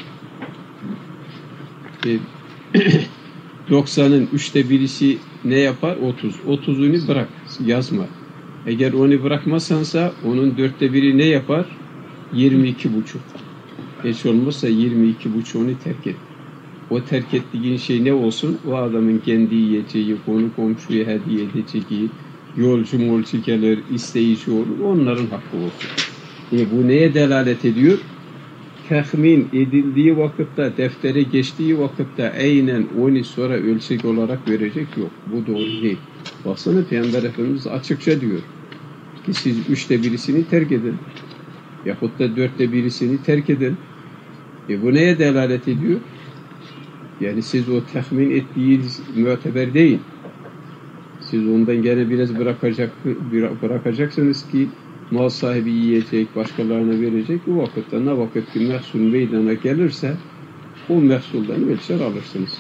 90'ın 1/3'i ne yapar? 30. 30'unu bırak. Yazma. Eğer onu bırakmazsansa onun 4/1'i ne yapar? 22,5. Hiç olmazsa 22,5'unu terk et. O terk ettiğin şey ne olsun? O adamın kendi yiyeceği, konu komşuya hediye edeceği, yolcu gelir, isteyici olur. Onların hakkı olsun. Bu neye delalet ediyor? Tahmin edildiği vakitte, deftere geçtiği vakitte aynen onu sonra ölçek olarak verecek yok. Bu doğru değil. Baksana Peygamber Efendimiz açıkça diyor ki siz 1/3'ünü terk edin. Yahut da 4/1'ini terk edin. Bu neye delalet ediyor? Yani siz o tahmin ettiğiniz muteber değil. Siz ondan gene biraz bırakacaksınız ki mal sahibi yiyecek, başkalarına verecek. O vakitte ne vakit ki mehsul meydana gelirse o mehsuldan ölçer alırsınız.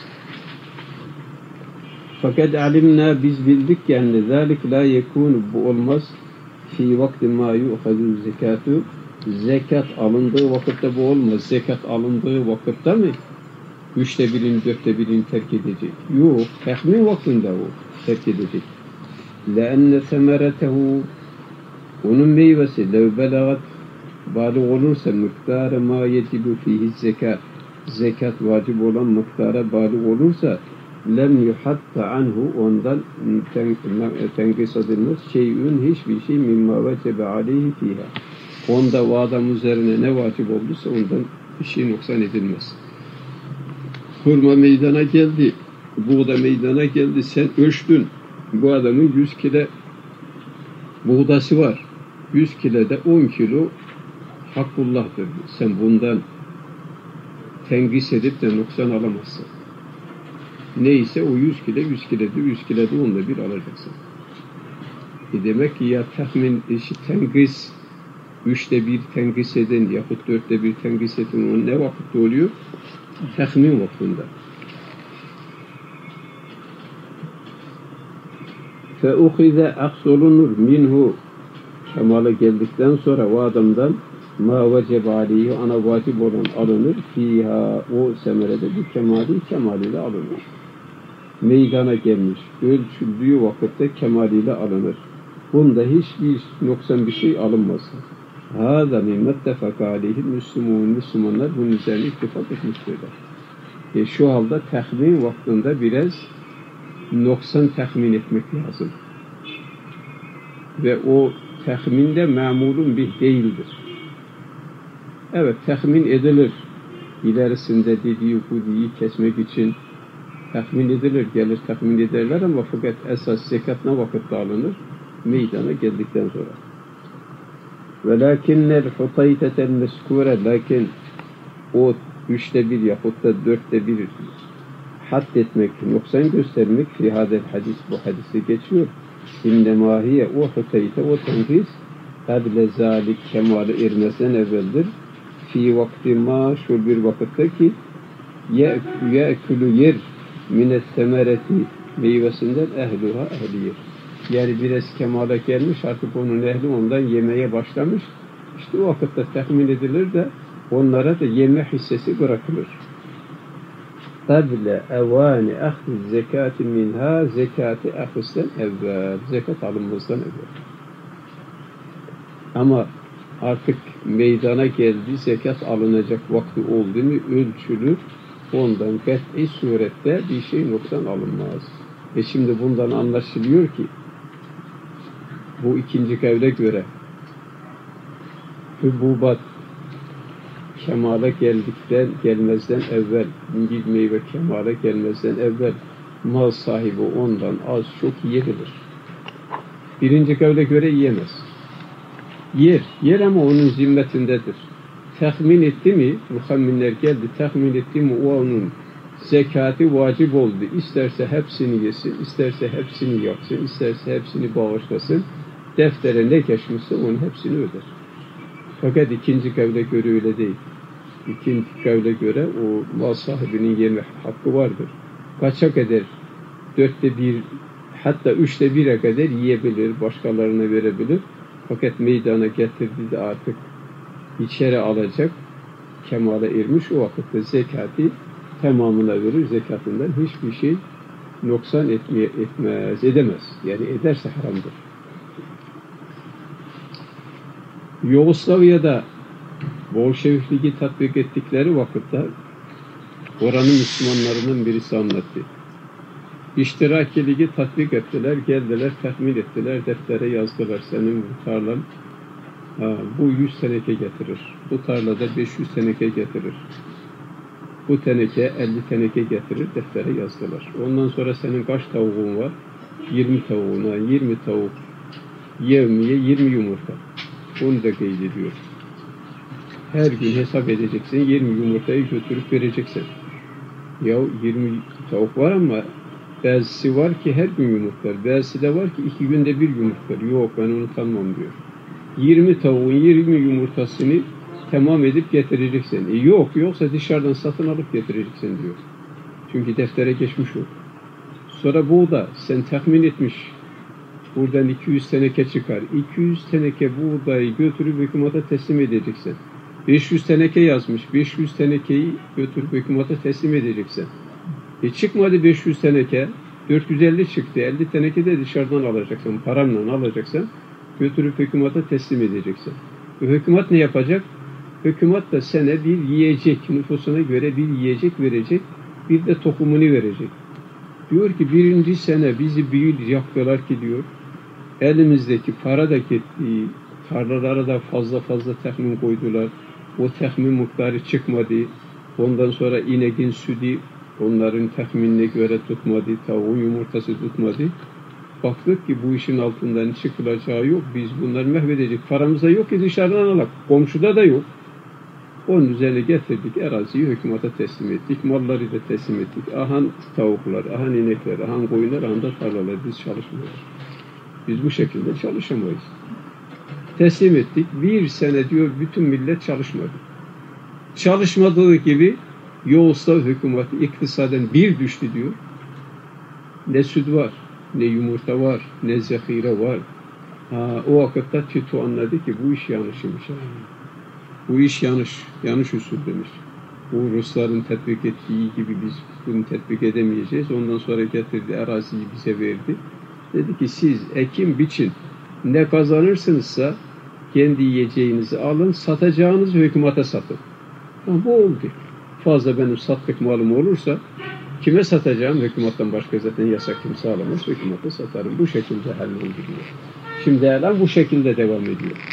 Fakat alimna, biz bildik ki enne zâlik la yekûnu, bu olmaz fi vakti mâ yu'khazû zekâtu, zekat alındığı vakitte bu olmaz. Zekat alındığı vakitte mi 1/3'ini 4/1'ini terk edecek? Yok. Tahmin vaktinde o terk edecek. لَاَنَّ ثَمَرَتَهُ, onun meyvesi lev belagat, bâlık olursa miktâre mâ yecibu fîhi zekat, zekat vacip olan miktara bâlık olursa lem yuhatta anhu, ondan tenkis edilmez şeyün, hiçbir şey mimma vecebe aleyhi fîhâ, onda o adam üzerine ne vacip olduysa ondan bir şey noksan edilmez. Hurma meydana geldi, buğda meydana geldi, sen ölçtün, bu adamın 100 kilo buğdası var, 100 kiloda 10 kilo hakkullah'tır. Sen bundan tenkis edip de noksan alamazsın. Neyse o 100 kilo, 100 kilodur, 100 kilodur, onu da bir alacaksın. Demek ki ya tahmin, tenkis, 3'te 1 tenkis eden yahut 4'te 1 tenkis eden o ne vakitte oluyor? Tahmin vaktinde. فَاُخِذَ aksolunur minhu kemale geldikten sonra o adamdan ma veceb aleyhi ana vacip olan alınır fiha o semerede bir kemaliyle alınır. Meydana gelmiş, ölçüldüğü vakitte kemaliyle alınır. Bunda hiçbir noksan bir şey alınmaz. Hâzâ mimmettefak aleyhi Müslümanlar bunun üzerine ittifak etmiştirler. Şu halde tahmin vaktinde biraz noksan tahmin etmek lazım. Ve o tahminde memulun bih değildir. Evet, tahmin edilir. İlerisinde dediği hudiyi kesmek için tahmin edilir, gelir tahmin ederler ama fakat esas zekat ne vakitte alınır? Meydana geldikten sonra. وَلَاكِنَّ الْحُطَيْتَةَ الْمَسْكُورَ lakin o 3'te 1 yahut da 4'te 1 haddetmek, noksan göstermek fi hadel hadis, bu hadiste geçiyor. İnnemahiye o hutayte, o tenkis kable zalik kemale ermesinden evveldir. Fi vakti ma şu bir vakitte ki ye'külü yer minet semereti meyvesinden ehluha ehli yer. Yani biraz kemale gelmiş, artık onun ehli ondan yemeye başlamış. İşte o vakitte tahmin edilir de onlara da yeme hissesi bırakılır. Kable evani ahli zekati minha zekati ahisten evvel. Zekat alınmazdan evvel. Ama artık meydana geldi, zekat alınacak vakti oldu mu ölçülür. Ondan kat'i surette bir şey noksan alınmaz. Şimdi bundan anlaşılıyor ki bu ikinci kavle göre hübubat kemale gelmezden evvel, bir meyve kemale gelmezden evvel mal sahibi ondan az çok yiyebilir. Birinci kavle göre yiyemez. Yer ama onun zimmetindedir. Tahmin etti mi, muhamminler geldi, tahmin etti mi o onun zekatı vacip oldu. İsterse hepsini yesin, isterse hepsini yapsın, isterse hepsini bağışlasın. Deftere ne geçmişse onun hepsini öder. Fakat ikinci kavle göre öyle değil. İkinci kavle göre o mal sahibinin yeme hakkı vardır. Kaça kadar? 4'te 1, hatta 3'te 1'e kadar yiyebilir, başkalarına verebilir. Fakat meydana getirdiği de artık içeri alacak, kemale ermiş, o vakitte zekatı tamamına verir. Zekatından hiçbir şey noksan edemez. Yani ederse haramdır. Yugoslavya'da Bolşevikligi tatbik ettikleri vakitte oranın Müslümanlarının birisi anlattı. İştirakiliği tatbik ettiler, geldiler, tahmin ettiler, deftere yazdılar. Senin bu tarlan bu 100 teneke getirir. Bu tarlada 500 teneke getirir. Bu teneke 50 teneke getirir, deftere yazdılar. Ondan sonra senin kaç tavuğun var? 20 tavuğuna, 20 tavuk yevmiye 20 yumurta. Onu da kaydediyor. Her gün hesap edeceksin, 20 yumurtayı götürüp vereceksin. Ya 20 tavuk var ama bazısı var ki her gün yumurtlar, bazısı da var ki 2 günde bir yumurtlar. Yok, ben onu tanımam diyor. 20 tavuğun 20 yumurtasını tamam edip getireceksin. Yoksa dışarıdan satın alıp getireceksin diyor. Çünkü deftere geçmiş o. Sonra buğda, sen tahmin etmiş, buradan 200 teneke çıkar. 200 teneke buğdayı götürüp hükümete teslim edeceksin. 500 teneke yazmış, 500 tenekeyi götürüp hükümete teslim edeceksin. Çıkmadı 500 teneke, 450 çıktı, 50 teneke de dışarıdan alacaksın, paranla alacaksın, götürüp hükümete teslim edeceksin. Hükümet ne yapacak? Hükümet de sana bir yiyecek, nüfusuna göre bir yiyecek verecek, bir de tohumunu verecek. Diyor ki birinci sene bizi büyük yaptılar ki diyor, elimizdeki para da gitti, tarlalara da fazla tahmin koydular, o tahmin miktarı çıkmadı, ondan sonra ineğin sütü onların tahminine göre tutmadı, tavuğun yumurtası tutmadı. Baktık ki bu işin altından çıkılacağı yok, biz bunları mahvedecek, paramız da yok ki dışarıdan alak, komşuda da yok. Onun üzerine getirdik, araziyi hükümete teslim ettik, malları da teslim ettik. Ahan tavuklar, ahan inekler, ahan koyunlar, ahan da tarlalar, biz çalışmıyoruz. Biz bu şekilde çalışamayız. Teslim ettik, bir sene diyor bütün millet çalışmadı. Çalışmadığı gibi Yugoslav hükümeti iktisaden bir düştü diyor. Ne süt var, ne yumurta var, ne zehire var. O vakitte Tito anladı ki bu iş yanlışmış. Bu iş yanlış usul demiş. Bu Rusların tatbik ettiği gibi biz bunu tatbik edemeyeceğiz. Ondan sonra getirdi, araziyi bize verdi. Dedi ki siz ekin biçin, ne kazanırsınızsa kendi yiyeceğinizi alın, satacağınızı hükümete satın. Bu oldu. Fazla benim sattık malım olursa kime satacağım? Hükümetten başka zaten yasak kimse alamaz. Hükümete satarım. Bu şekilde halloldu diyor. Şimdi elan bu şekilde devam ediyor.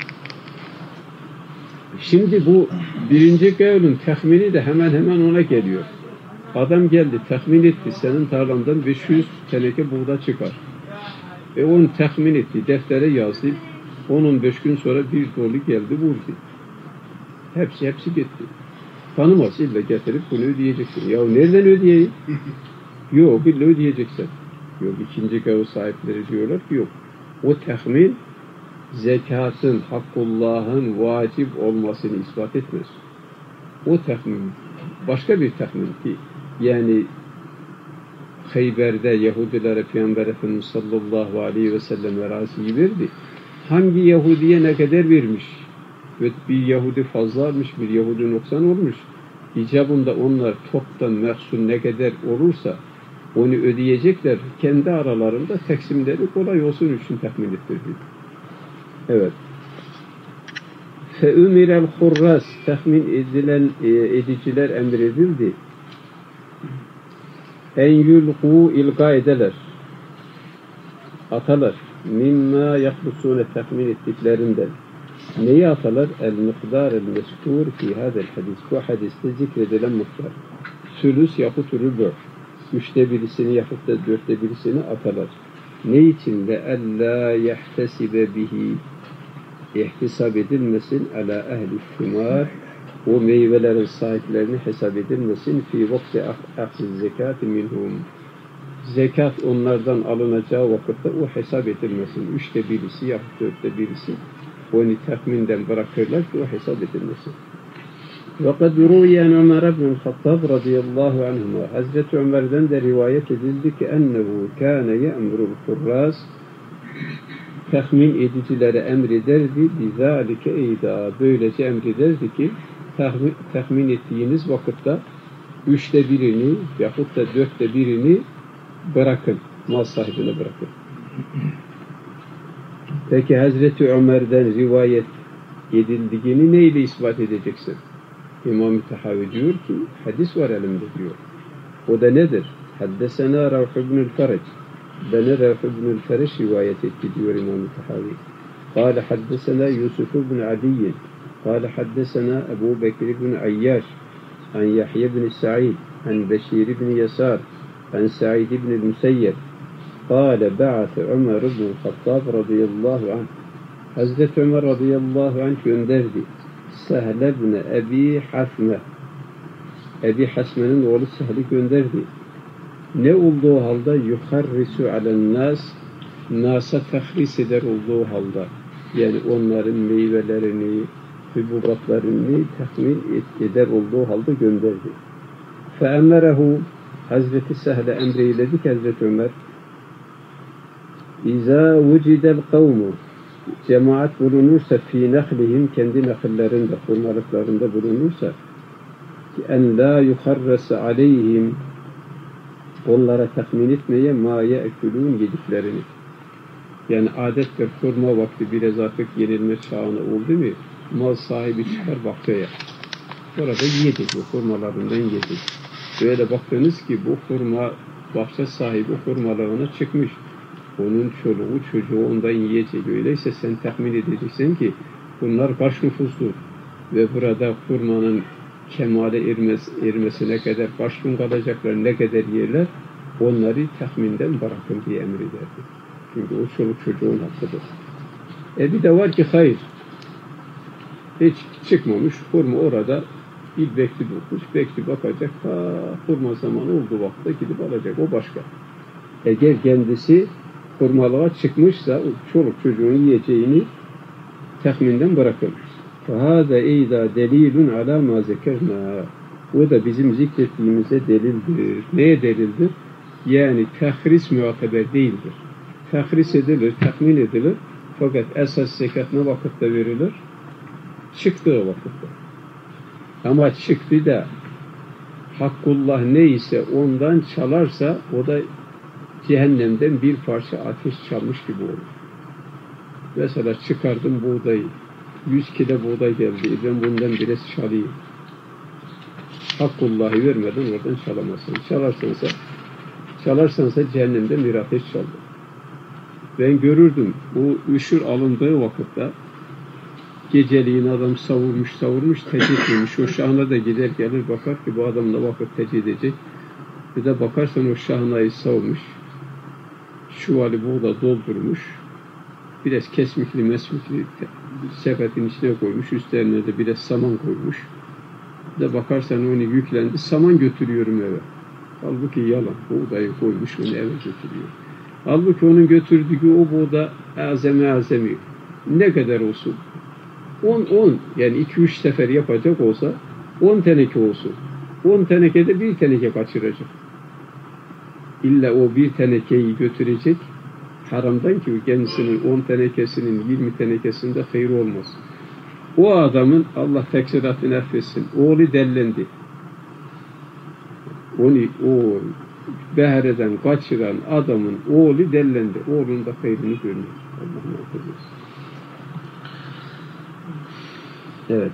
Şimdi bu birinci kavlin tahmini de hemen hemen ona geliyor. Adam geldi, tahmin etti. Senin tarlandan 500 teneke buğday çıkar. Onu tahmin etti. Deftere yazdı. 10-15 gün sonra bir dolu geldi, vurdu. Hepsi gitti. Tanımaz, illa getirip bunu ödeyeceksin. Ya nereden ödeyeyim? Yok, illa ödeyeceksin. Yok, ikinci kavl sahipleri diyorlar ki yok. O tahmin zekatın, Hakkullah'ın vacip olmasını ispat etmez. O tahmin, başka bir tahmin ki, yani Hayber'de Yahudilere Peygamber Efendimiz sallallahu aleyhi ve sellem araziyi verdi. Hangi Yahudiye ne kadar vermiş? Ve bir Yahudi fazla almış, bir Yahudi noksan olmuş. İcabında onlar toptan mehsul ne kadar olursa onu ödeyecekler. Kendi aralarında taksimleri kolay olsun için tahmin ettirdi. Evet. فَاُمِرَ الْخُرَّاسِ tahmin edilen ediciler emredildi. En yulqu ilga ederler. Atalar. Mimma yaklusune tahmin ettiklerinden. Neyi atalar? El-mikdar el-meskur fi hadel hadis. Bu hadiste zikredilen miktar. Sülüs yahut rübü. 3'te birisini yahut da 4'te birisini atalar. Ne için? لَاَلَّا يَحْتَسِبَ bihi. İhtisab edilmesin ala ehli thimar. O meyvelerin sahiplerini hesap edilmesin fi vakti ahsiz zekati minhum. Zekat onlardan alınacağı vakitte o hesap edilmesin. 3'te birisi yahut 4'te birisi onu tahminden bırakırlar ki o hesap edilmesin. وَقَدْ رُوِيَ عَنْ عُمَرَ بْنُ الْخَطَّابِ radıyallahu anhuma. Hazreti Ömer'den de rivayet edildi ki ennehu kâne ye'murul kurras, tahmin edicilere emrederdi. Bizalike eyda, böylece emrederdi ki tahmin ettiğiniz vakitte 3'te birini yahut da 4'te birini bırakın, mal sahibine bırakın. Peki Hazreti Ömer'den rivayet edildiğini neyle ispat edeceksin? İmam-ı Tahavi diyor ki, hadis var elimde diyor. O da nedir? Haddesena Ravh ibn-ül Fereç. Bana Ravh ibn-ül Fereç rivayet etti diyor İmam-ı Tahavi. Kâle haddesena Yusuf ibn Adiyyin. Kâle haddesena Ebu Bekir ibn Ayyaş. An Yahya ibn Sa'id. An Beşir ibn Yasar. An Sa'id ibn Müseyyed. Kâle ba'ate Ömer ibn Hattab radıyallahu anh. Hazreti Ömer radıyallahu anh gönderdi. Sehl ibn Ebi Hasme. Ebi Hasme'nin oğlu Sehl'i gönderdi. Ne olduğu halde yuharrisu alen nas, nasa tahris eder olduğu halde, yani onların meyvelerini, hübubatlarını tahmin eder olduğu halde gönderdi. Feemerehu, Hazreti Sehl'e emreyledi ki Hazreti Ömer, İza vucidel kavmu, cemaat bulunursa fi nahlihim, kendi nakillerinde, hurmalıklarında bulunursa, en la yuharrasa aleyhim, onlara tahmin etmeye ma ye'kulûn yediklerini. Yani adettir hurma vakti biraz artık yenilme çağına oldu mu, mal sahibi çıkar bahçeye. Orada yedi, bu hurmalarından yedi. Böyle baktınız ki bu hurma, bahçe sahibi hurmalarına çıkmış. Onun çoluğu çocuğu ondan yiyecek. Öyleyse sen tahmin edeceksin ki bunlar kaç nüfustur ve burada hurmanın kemale ermesine kadar kaç gün kalacaklar, ne kadar yerler, onları tahminden bırakın diye emrederdi. Çünkü o çoluk çocuğun hakkıdır. Bir de var ki hayır, hiç çıkmamış, hurma orada Bir bekli durmuş, bekli bakacak, hurma zamanı olduğu vakte gidip alacak, o başka. Eğer kendisi hurmalığa çıkmışsa, çoluk çocuğun yiyeceğini tahminden bırakılmış. فَهَذَا اَيْذَا دَلِيلٌ عَلَى مَا ذَكَرْنَا. O da bizim zikrettiğimize delildir. Neye delildir? Yani tehris muhateber değildir. Tehris edilir, tahmin edilir. Fakat esas zekat ne vakitte verilir? Çıktığı vakitte. Ama çıktı da Hakkullah neyse ondan çalarsa o da cehennemden bir parça ateş çalmış gibi olur. Mesela çıkardım buğdayı. 100 kilo buğday geldi. Ben bundan biraz çalayım. Hakkullah'ı vermeden oradan çalamazsın. Çalarsansa cehennemden bir ateş çaldı. Ben görürdüm. Bu üşür alındığı vakitte geceliğin adam savurmuş, tecih etmemiş. O şahına da gider gelir bakar ki bu adam ne vakit tecih edecek. Bir de bakarsan o şahnayı savurmuş. Çuvalı buğda doldurmuş. Biraz kesmikli sepetin içine koymuş. Üstlerine de biraz saman koymuş. Bir de bakarsan onu yüklendi. Saman götürüyorum eve. Halbuki yalan. Buğdayı koymuş onu eve götürüyor. Halbuki onun götürdüğü o buğda azami. Ne kadar olsun? 10 yani 2-3 sefer yapacak olsa 10 teneke olsun. 10 tenekede bir teneke kaçıracak. İlla o bir tenekeyi götürecek haramdan ki kendisinin 10 tenekesinin 20 tenekesinde hayır olmaz. O adamın Allah teksiratını affetsin. Oğlu dellendi. O behereden kaçıran adamın oğlu dellendi. Oğlunun da hayrını görmüyor. Allah'ın affedilsin. Evet.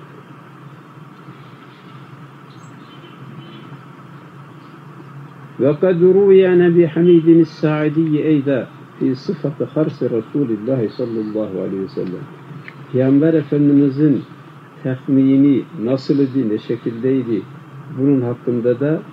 وَقَدْ رُوِيَ عَنْ أَبِي حَمِيدٍ السَّاعِدِيِّ اَيْضًا فِي صِفَةِ خَرْسِ رَسُولِ اللّٰهِ sallallahu aleyhi ve sellem. Peygamber Efendimizin tahmini nasıl idi, ne şekildeydi? Bunun hakkında da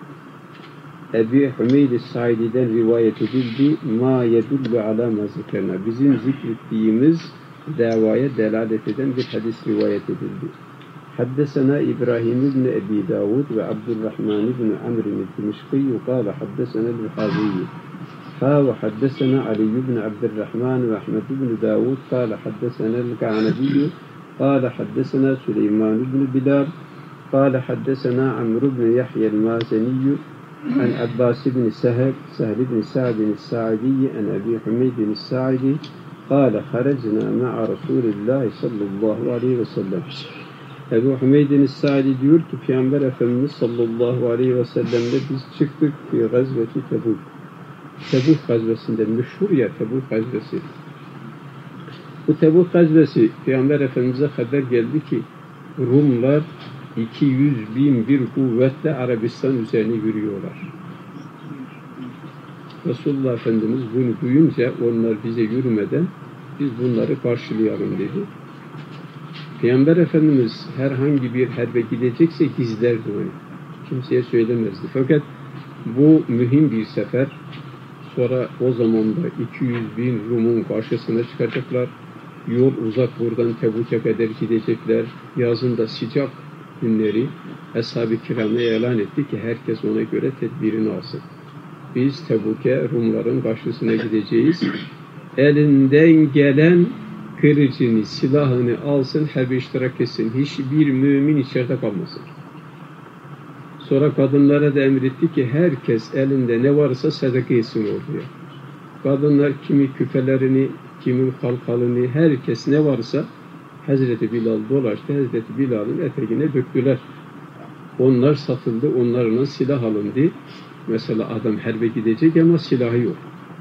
Ebi Hümeydi Saidi'den rivayet edildi. Ma yedullu ala mazikerna. Bizim zikrettiğimiz davaya delalet eden bir hadis rivayet edildi. Haddesena İbrahim ibn Ebi Davud ve Abdurrahman ibn Amr el-Dimişkiyyu kâle haddesena el-Buhâziyyu. ve haddesena Ali ibn Abdurrahman ve Ahmed ibn Davud kâle haddesena el-Ka'nebiyyu kâle haddesena Süleyman ibn Bilal kâle haddesena Amr ibn Yahya el-Mazeniyyu عن عباس بن سهل بن سعد الساعدي عن أبي حميد الساعدي قال خرجنا مع رسول الله صلى الله عليه وسلم. Ebu Hümeydin Sa'di diyor ki Peygamber Efendimiz sallallahu aleyhi ve sellem'le biz çıktık fi gazveti Tebuk. Tebuk gazvesinde meşhur ya Tebuk gazvesi. Bu Tebuk gazvesi Peygamber Efendimiz'e haber geldi ki Rumlar 200.000 bir kuvvetle Arabistan üzerine yürüyorlar. Resulullah Efendimiz bunu duyunca onlar bize yürümeden biz bunları karşılayalım dedi. Peygamber Efendimiz herhangi bir harbe gidecekse gizlerdi onu. Kimseye söylemezdi. Fakat bu mühim bir sefer. Sonra o zaman da 200.000 Rum'un karşısına çıkacaklar. Yol uzak buradan Tebuk'e kadar gidecekler. Yazında sıcak günleri Ashab-ı Kiram'a ilan etti ki herkes ona göre tedbirini alsın. Biz Tebuk'e Rumların karşısına gideceğiz. Elinden gelen kırıcını, silahını alsın, harbe iştirak etsin. Hiçbir mümin içeride kalmasın. Sonra kadınlara da emretti ki herkes elinde ne varsa sadaka etsin orduya. Kadınlar kimi küpelerini, kimin kalkalını, herkes ne varsa Hazreti Bilal dolaştı. Hazreti Bilal'ın eteğine döktüler. Onlar satıldı, onlarla silah alındı. Mesela adam harbe gidecek ama silahı yok.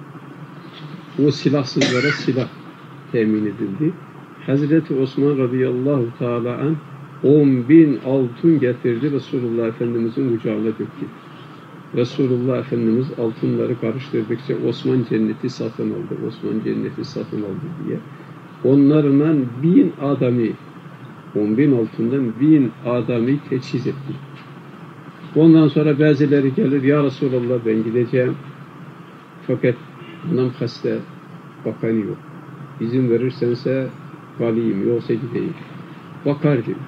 O silahsızlara silah temin edildi. Hazreti Osman radıyallahu teala anh 10.000 altın getirdi Resulullah Efendimiz'in kucağına döktü. Resulullah Efendimiz altınları karıştırdıkça Osman cenneti satın aldı. Osman cenneti satın aldı diye. Onlarla 1000 adamı 10.000 altından 1000 adamı teçhiz etti. Ondan sonra bazıları gelir, ya Resulallah ben gideceğim. Fakat anam hasta, bakan yok. İzin verirsense kalayım, yoksa gideyim. Bakardı.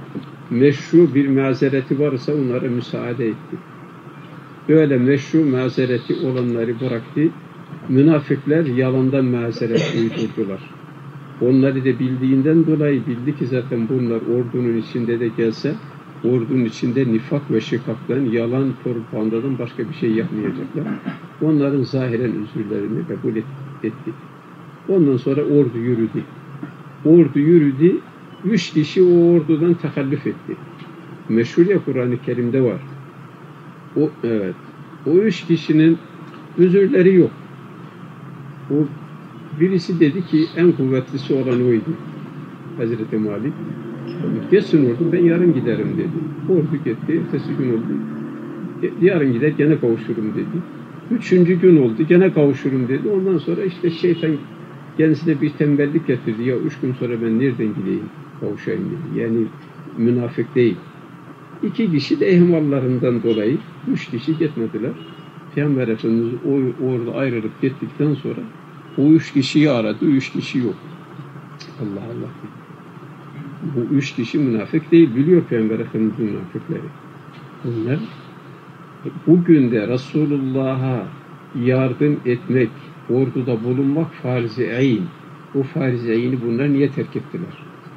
meşru bir mazereti varsa onlara müsaade etti. Böyle meşru mazereti olanları bıraktı. Münafıklar yalandan mazeret uydurdular. Onları da bildiğinden dolayı bildi ki zaten bunlar ordunun içinde de gelse ordunun içinde nifak ve şikaktan, yalan, propagandadan başka bir şey yapmayacaklar. Onların zahiren özürlerini kabul etti. Ondan sonra ordu yürüdü. Ordu yürüdü. 3 kişi o ordudan tekallüf etti. Meşhur ya Kur'an-ı Kerim'de var. Evet. O 3 kişinin özürleri yok. O birisi dedi ki en kuvvetlisi olan oydu. Hazreti Malik. Geçsin ordu, ben yarın giderim dedi. Ordu gitti, ertesi gün oldu. Yarın gider, gene kavuşurum dedi. 3. gün oldu, gene kavuşurum dedi. Ondan sonra işte şeytan kendisine bir tembellik getirdi. Ya 3 gün sonra ben nereden gideyim, kavuşayım dedi. Yani münafık değil. 2 kişi de ihmallarından dolayı 3 kişi gitmediler. Peygamber Efendimiz orada ayrılıp gittikten sonra o 3 kişiyi aradı, 3 kişi yok. Allah Allah. Bu 3 kişi münafık değil, biliyor Peygamber Efendimiz münafıkları. Bunlar bugün de Resulullah'a yardım etmek, orduda bulunmak farz-ı ayn. O farz-ı ayni bunlar niye terk ettiler?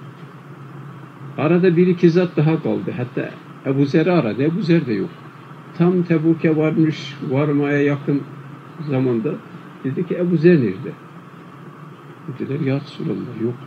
Arada bir iki zat daha kaldı. Hatta Ebu Zer'i aradı. Ebu Zer de yok. Tam Tebuk'e varmaya yakın zamanda dedi ki Ebu Zer nerede? Dediler ya Resulallah yok.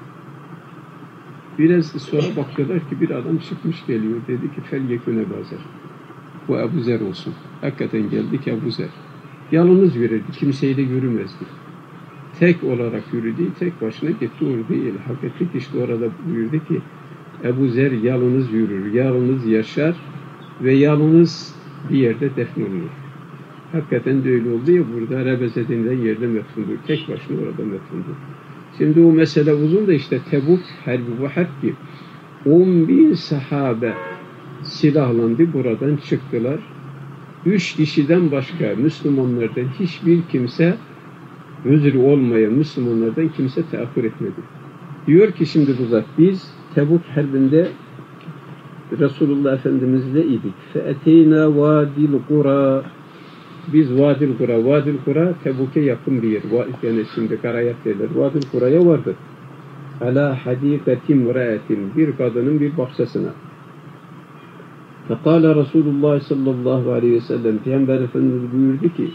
Biraz sonra bakıyorlar ki bir adam çıkmış geliyor. Dedi ki fel yekune bazer. Bu Ebu Zer olsun. Hakikaten geldi ki Ebu Zer. Yalnız yürüdü. Kimseyi de yürümezdi. Tek olarak yürüdü. Tek başına gitti orada ilhak ettik. İşte orada buyurdu ki Ebu Zer yalnız yürür, yalnız yaşar ve yalnız bir yerde defnolunur. Hakikaten de öyle oldu ya, burada Rebeze denilen yerde metfundur. Tek başına orada metfundur. Şimdi o mesele uzun da işte Tebuk harbi bu harp ki 10.000 sahabe silahlandı, buradan çıktılar. 3 kişiden başka Müslümanlardan hiçbir kimse özrü olmayan Müslümanlardan kimse teakkür etmedi. Diyor ki şimdi bu zat biz Tebuk harbinde Resulullah Efendimizle idik. Fe'eteyna vadil kura. Biz Vadil Kura. Vadil Kura Tebuk'e yakın bir yer. Yani şimdi Karayat derler. Vadil Kura'ya vardık. Ala hadikatim ra'etin. Bir kadının bir bahçesine. Fekala Resulullah sallallahu aleyhi ve sellem Peygamber Efendimiz buyurdu ki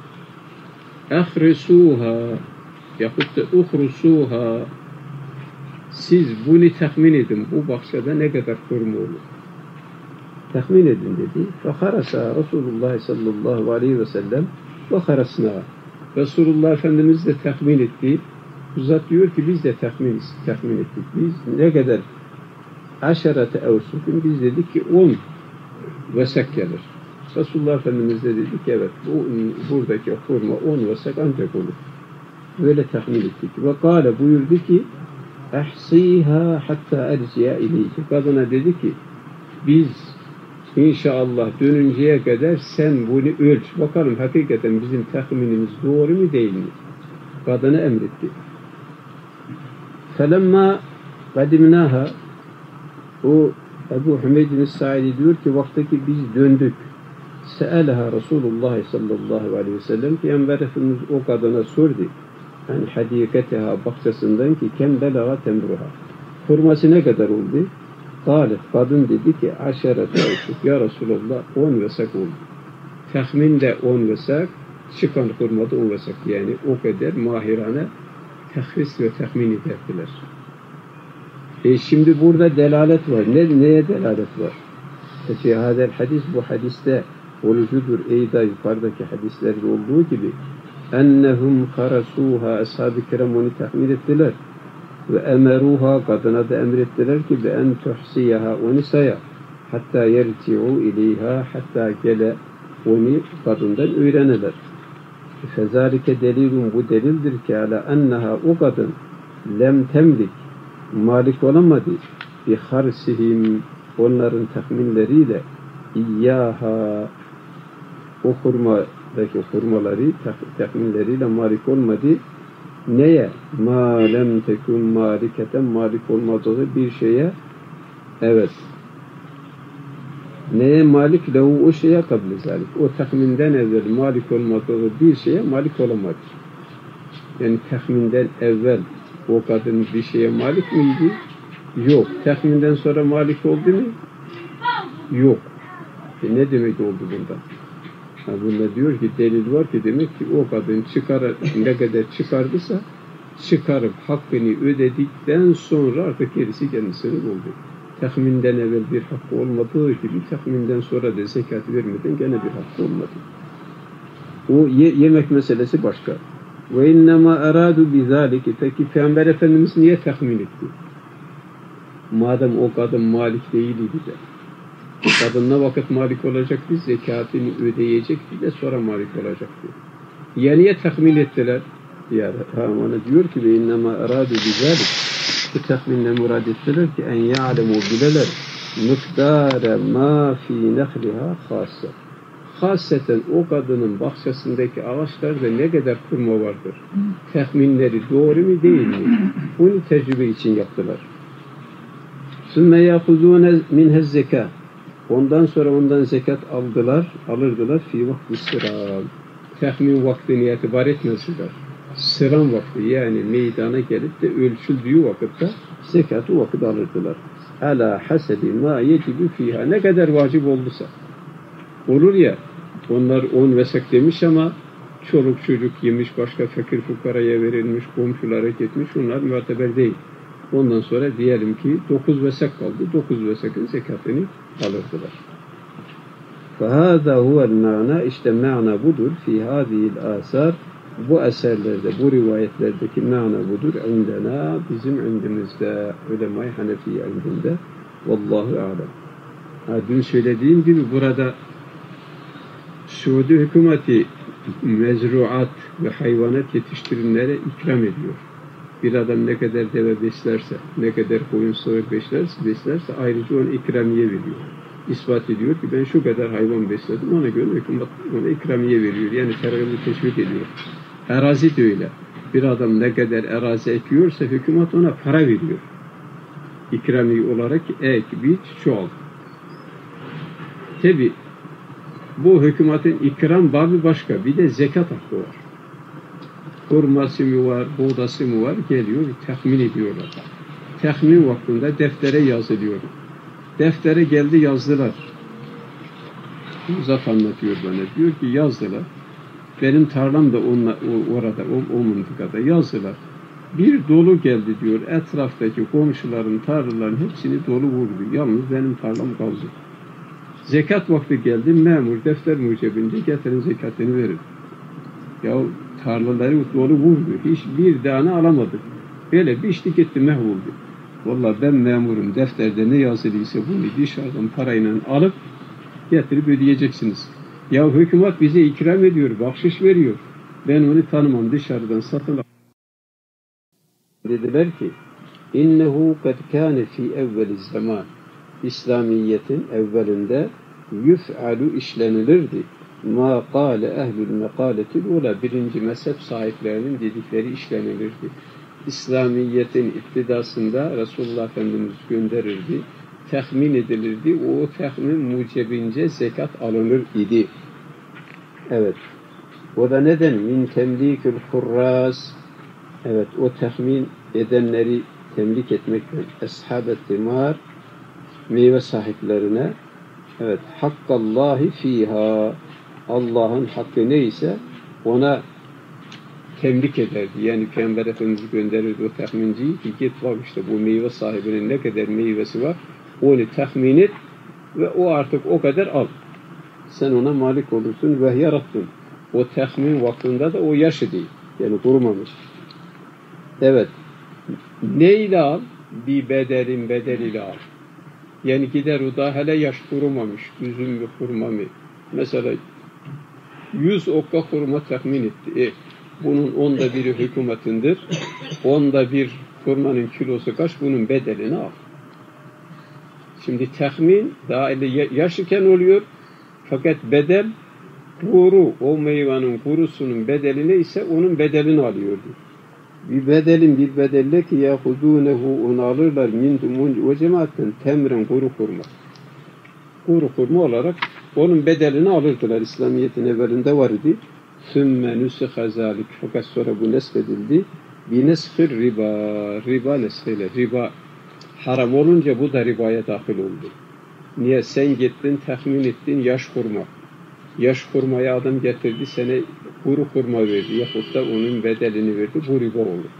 Ehrisuha yahut da uhrusuha siz bunu tahmin edin. Bu bahçede ne kadar hurma olur? Tahmin edin dedi. Feharasa Resulullah sallallahu aleyhi ve sellem ve harasna. Resulullah Efendimiz de tahmin etti. Zat diyor ki biz de tahmin ettik. Biz ne kadar aşarete evsukun biz dedik ki 10 vesak gelir. Resulullah Efendimiz de dedi ki evet buradaki hurma 10 vesak ancak olur. Böyle tahmin ettik. Ve kâle buyurdu ki ahsiha hatta erciya ileyhi. Kadına dedi ki biz İnşallah dönünceye kadar sen bunu ölç. Bakalım hakikaten bizim tahminimiz doğru mu değil mi? Kadına emretti. Felemma kadimnaha o Ebu Hümeydin Sa'idi diyor ki vaktaki biz döndük. Se'alaha Resulullah sallallahu aleyhi ve sellem Peygamber Efendimiz o kadına sordu. Yani hadikateha bahçesinden ki kem belaga temruha. Hurması ne kadar oldu? Kadın dedi ki aşaret olsun. Ya Resulallah 10 vesak oldu. Tahmin de 10 vesak, çıkan hurmada 10 vesak. Yani o kadar mahirane tehris ve tahmin ederdiler. Şimdi burada delalet var. Neye delalet var? Fi hadel hadis bu hadiste olucudur. Eyda yukarıdaki hadislerde olduğu gibi ennehum karasuha ashab-ı kiram onu tahmin ettiler. Ve emeruha kadına da emrettiler ki be en tuhsiyaha onu saya hatta yerti'u ileyha hatta gele onu kadından öğreneler. Fezalike delilun bu delildir ki ala enneha o kadın lem temlik malik olamadı bi harsihim onların tahminleriyle iyyaha o hurmadaki hurmaları tahminleriyle malik olmadı. Neye? Ma lem tekun maliketen malik olmadığı bir şeye evet Neye malik? Lehu o şeye kabli zalik. O tahminden evvel malik olmadığı bir şeye malik olamadı. Yani tahminden evvel o kadın bir şeye malik miydi? Yok. Tahminden sonra malik oldu mu? Yok. Ne demek oldu bundan? Bunda diyor ki delil var ki demek ki o kadın ne kadar çıkardıysa çıkarıp hakkını ödedikten sonra artık gerisi kendisinin oldu. Tahminden evvel bir hakkı olmadığı gibi tahminden sonra da zekat vermeden gene bir hakkı olmadı. O yemek meselesi başka. Ve innema aradu bizalike. Peki Peygamber Efendimiz niye tahmin etti? Madem o kadın malik değildi de. Kadın ne vakit malik olacaktı? Zekatını ödeyecekti de sonra malik olacaktı. Ya niye tahmin ettiler? Ya ona diyor ki ve innema aradu bizalik. Bu tahminle murad ettiler ki en ya'lemu bileler miktare ma fi nehliha khassa. Hasreten o kadının bahçesindeki ağaçlarda ne kadar kurma vardır. Tahminleri doğru mu değil mi? Bunu tecrübe için yaptılar. Sümme yâhuzûne minhez zekâ. Ondan sonra ondan zekat alırdılar fi vakti sıram. Tahmin vakti niyeti var etmezler. Sıram vakti yani meydana gelip de ölçüldüğü vakitte zekatı vakit alırdılar. Ala hasebi ma yecibu fiha. Ne kadar vacip olduysa. Olur ya, onlar 10 vesek demiş ama çoluk çocuk yemiş, başka fakir fukaraya verilmiş, komşulara gitmiş, onlar müteber değil. Ondan sonra diyelim ki 9 vesek kaldı, 9 vesekin zekatını alırdılar. فَهَذَا هُوَ الْمَعْنَى. İşte ma'na budur. فِي هَذِهِ الْآثَارِ. Bu eserlerde, bu rivayetlerdeki ma'na budur. İndena, bizim indimizde, ulema-i Hanefiye indinde. Vallahu a'lem. Dün söylediğim gibi burada Suudi hükümeti mezruat ve hayvanat yetiştirenlere ikram ediyor. Bir adam ne kadar deve beslerse, ne kadar koyun sığır beslerse ayrıca ona ikramiye veriyor. İspat ediyor ki ben şu kadar hayvan besledim, ona göre hükümet ona ikramiye veriyor. Yani terörü teşvik ediyor. Arazi de öyle. Bir adam ne kadar arazi ekiyorsa hükümet ona para veriyor. İkrami olarak ek, biç, çoğalt. Tabi bu hükümetin ikram babı başka. Bir de zekat hakkı var. Hurması mı var, buğdası mı var geliyor, tahmin ediyorlar. Tahmin vaktinde deftere yazılıyor. Deftere geldi yazdılar. Uzat anlatıyor bana. Diyor ki yazdılar. Benim tarlam da orada, o mıntıkada yazdılar. Bir dolu geldi diyor. Etraftaki komşuların tarlaların hepsini dolu vurdu. Yalnız benim tarlam kaldı. Zekat vakti geldi. Memur defter mucibince getirin zekatını verin. Ya tarlaları dolu vurdu. Hiçbir tane alamadık. Böyle biçti gitti mehvoldu. Vallahi ben memurum. Defterde ne yazılıysa bunu dışarıdan parayla alıp getirip ödeyeceksiniz. Ya hükümet bize ikram ediyor, bahşiş veriyor. Ben onu tanımam, dışarıdan satın al. Dediler ki innehu kad kâne fî evveliz zaman. İslamiyet'in evvelinde yüf'alu işlenilirdi. Ma kâle ehlül mekâletil ula. Birinci mezhep sahiplerinin dedikleri işlenilirdi. İslamiyet'in iktidasında Resulullah Efendimiz gönderirdi. Tahmin edilirdi. O tahmin mucibince zekat alınır idi. Evet. O da neden? Min temlikül hurras. Evet. O tahmin edenleri temlik etmekten eshab-ı timar meyve sahiplerine evet. Hakkallahi fiha. Allah'ın hakkı neyse ona temlik ederdi. Yani Peygamber Efendimiz gönderirdi o tahminciyi ki git bak işte bu meyve sahibinin ne kadar meyvesi var onu tahmin et ve o artık o kadar al. Sen ona malik olursun ve yarattın. O tahmin vaktinde de o yaşı değil. Yani kurumamış. Evet. Neyle al? Bir bedeliyle al. Yani gider o da hele yaş kurumamış. Üzüm mü kurma mı? Mesela 100 okka kurma tahmin etti. Bunun 1/10 hükümetindir. 1/10 kurmanın kilosu kaç? Bunun bedelini al. Şimdi tahmin daha yaş iken oluyor. Fakat bedel kuru, o meyvanın kurusunun bedeli neyse onun bedelini alıyordu. Bir bedelle ki yahudunehu onu alırlar min dumun ve cemaatten temren kuru kurma. kuru hurma olarak onun bedelini alırdılar. İslamiyet'in evvelinde var idi. ثُمَّ نُسِخَ ذَٰلِكَ Fakat sonra bu neshedildi. بِنَسْخِ riba. Riba neshiyle. Riba haram olunca bu da ribaya dahil oldu. Niye? Sen gittin, tahmin ettin yaş hurma. Yaş hurmayı adam getirdi, sana kuru hurma verdi. Yahut da onun bedelini verdi. Bu riba olur.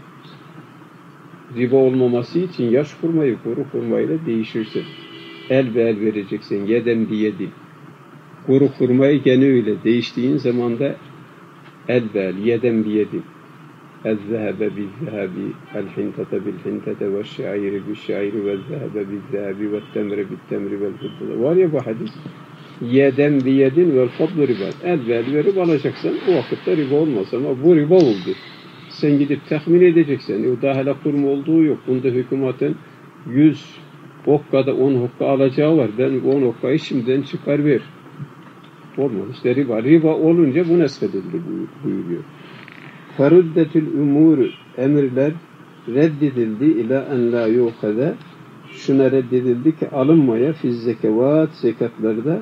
Riba olmaması için yaş hurmayı kuru hurmayla değişirsin. El be el vereceksin. Yeden biyedin. Kuru hurmayı gene öyle. Değiştiğin zaman da el be el. Yeden biyedin. El-zehebe bil-zehebi. El-hintete bil-hintete ve'ş-şairi bil-şairi ve'l-zehebe bil-zehebi ve'l-temre bil-temri ve'l-fıddele. Var ya bu hadis. Yeden biyedin ve'l-fadlu riba. El be el verip alacaksan o vakitte riba olmaz ama bu riba oldu. Sen gidip tahmin edeceksin. O daha hala kurma olduğu yok. Bunda hükümetin 100 hokkada 10 hokka alacağı var. Ben 10 hokkayı şimdiden çıkar ver. Olmaz. İşte riba. Riba olunca bu neshedildi buyuruyor. Feruddetül umuru emirler reddedildi ila en la yuhade. Şuna reddedildi ki alınmaya fiz zekevat zekatlarda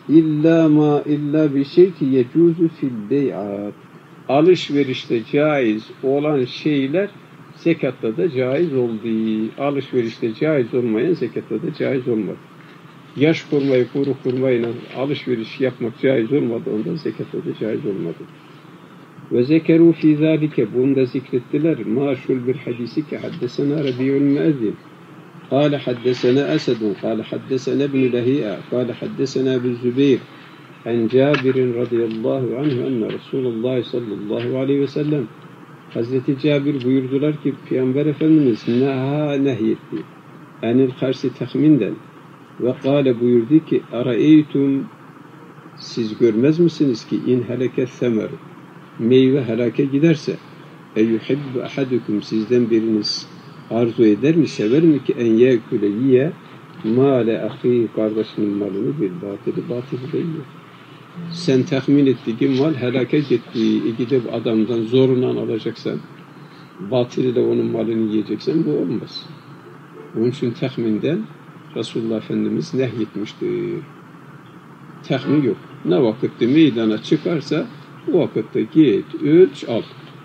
illa bir şey ki yecuzu fil bey'at. Alışverişte caiz olan şeyler zekatta da caiz oldu. Alışverişte caiz olmayan zekatta da caiz olmadı. Yaş hurmayı, kuru hurmayla alışveriş yapmak caiz olmadı. Ondan zekatta da caiz olmadı. Ve zekeru fî zâlike. Bunu da zikrettiler. Maşul bir hadisi ki haddesena Rabi'ül Müezzin. قال حدثنا أسد قال حدثنا ابن لهيئة قال حدثنا أبو الزبير عن جابر رضي الله عنه أن رسول الله sallallahu aleyhi ve sellem Hazreti Cabir buyurdular ki Peygamber Efendimiz nehyetti. Enil karşı tahminden ve kâle buyurdu ki araeytum siz görmez misiniz ki in heleket semer meyve helake giderse eyyuhibbu ahadukum sizden biriniz arzu eder mi, sever mi ki en yekule yiye mâle ahi kardeşinin malını bir batılı yiyor. Sen tahmin ettiğin mal helake gitti. Gidip adamdan zorundan alacaksan, batıyla onun malını yiyeceksen bu olmaz. Onun için tahminden Resulullah Efendimiz nehyetmiştir. Tahmin yok. Ne vakitte meydana çıkarsa o vakitte git, ölç, al.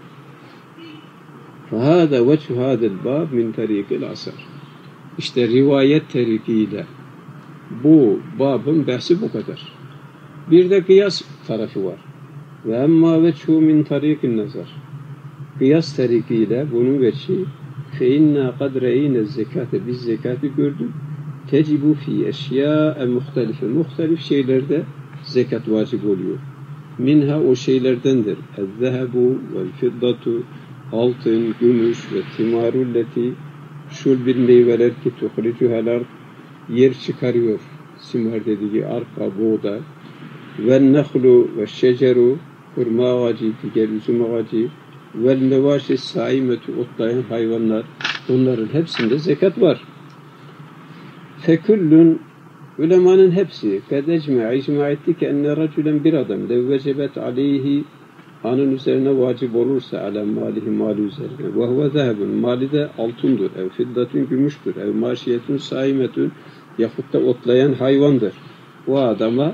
فَهَذَا وَجْهُ هَذَا الْبَابِ مِنْ تَرِيقِ الْعَصَرِ İşte rivayet terikiyle bu babın bahsi bu kadar. Bir de kıyas tarafı var. Ve emma veçhu min tariqin nazar. Kıyas tarikiyle bunun veçhi fe inna kad re'ine zekate biz zekatı gördük. Tecibu fi eşya'a muhtelife. Muhtelif şeylerde zekat vacip oluyor. Minha o şeylerdendir. El-zehebu vel-fiddatu altın, gümüş ve timarulleti şul bir meyveler ki tuhricuhalar yer çıkarıyor. Simar dediği arpa, buğday ve nehlu ve şeceru hurma ağacı, diğer üzüm ağacı ve nevaşi saimetu otlayan hayvanlar bunların hepsinde zekat var. Fekullun ulemanın hepsi icma etti ki enne racülen bir adam de vecebet aleyhi anın üzerine vacip olursa ala malihi mali üzerine ve huve zehebun mali de altındır ev fiddatun gümüştür ev maşiyetun saimetun yahut da otlayan hayvandır. Bu adama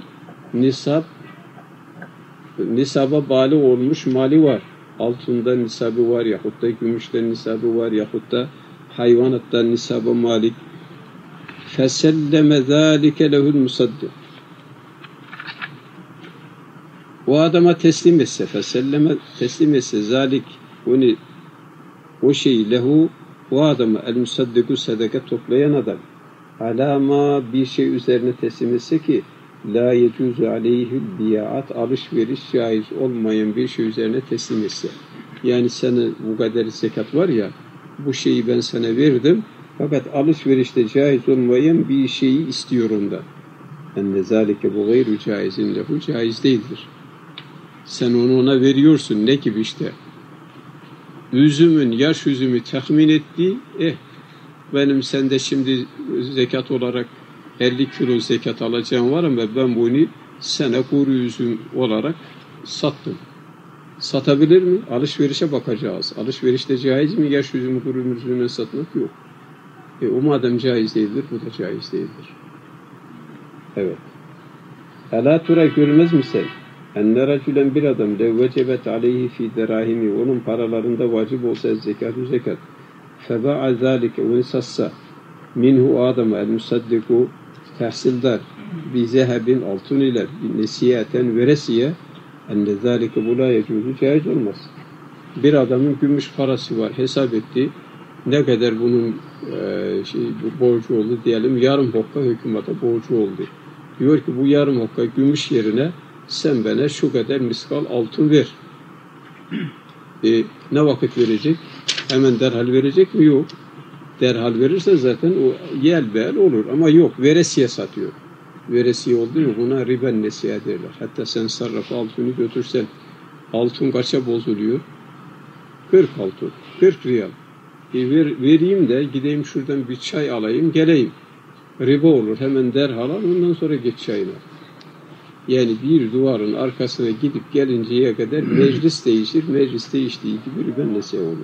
nisaba bali olmuş mali var. Altında nisabı var yahut da gümüşten nisabı var yahut da hayvanatta nisaba malik. Feselleme zâlike lehul musaddik. O adama teslim etse, teslim etse zalik onu o şeyi lehu o adama el musaddiku sadaka toplayan adam alama bir şey üzerine teslim etse ki la yecuzu aleyhül biat alışveriş caiz olmayan bir şey üzerine teslim etse. Yani sana bu kadar zekat var ya bu şeyi ben sana verdim fakat alışverişte caiz olmayan bir şeyi istiyorum da. Enne zalike bu gayru caizin lehu caiz değildir. Sen onu ona veriyorsun. Ne gibi işte? Üzümün, yaş üzümü tahmin etti. Benim sende şimdi zekat olarak 50 kilo zekat alacağım var ama ben bunu sana kuru üzüm olarak sattım. Satabilir mi? Alışverişe bakacağız. Alışverişte caiz mi? Yaş üzümü, kuru üzümü satmak yok. O madem caiz değildir, bu da caiz değildir. Evet. Ela tura görmez misin? Enne racülen bir adam lev vecebet aleyhi fi derahimi onun paralarında vacip olsa zekatü zekat feba'a zâlike onu satsa minhu adama el musaddiku tahsildar bi zehebin altın ile nesiyeten veresiye enne zâlike bu la yecuzu caiz olmaz. Bir adamın gümüş parası var hesap etti. Ne kadar bunun borcu oldu diyelim yarım hokka hükümete borcu oldu. Diyor ki bu yarım hokka gümüş yerine sen bana şu kadar miskal altın ver. Ne vakit verecek? Hemen derhal verecek mi? Yok. Derhal verirse zaten o yel bel olur ama yok. Veresiye satıyor. Veresiye oldu mu buna riben nesiye derler. Hatta sen sarrafa altını götürsen altın kaça bozuluyor? 40 altın. 40 riyal. Vereyim de gideyim şuradan bir çay alayım geleyim. Riba olur. Hemen derhal al ondan sonra geç çayına. Yani bir duvarın arkasına gidip gelinceye kadar meclis değişir. Meclis değiştiği gibi riben nesiye olur.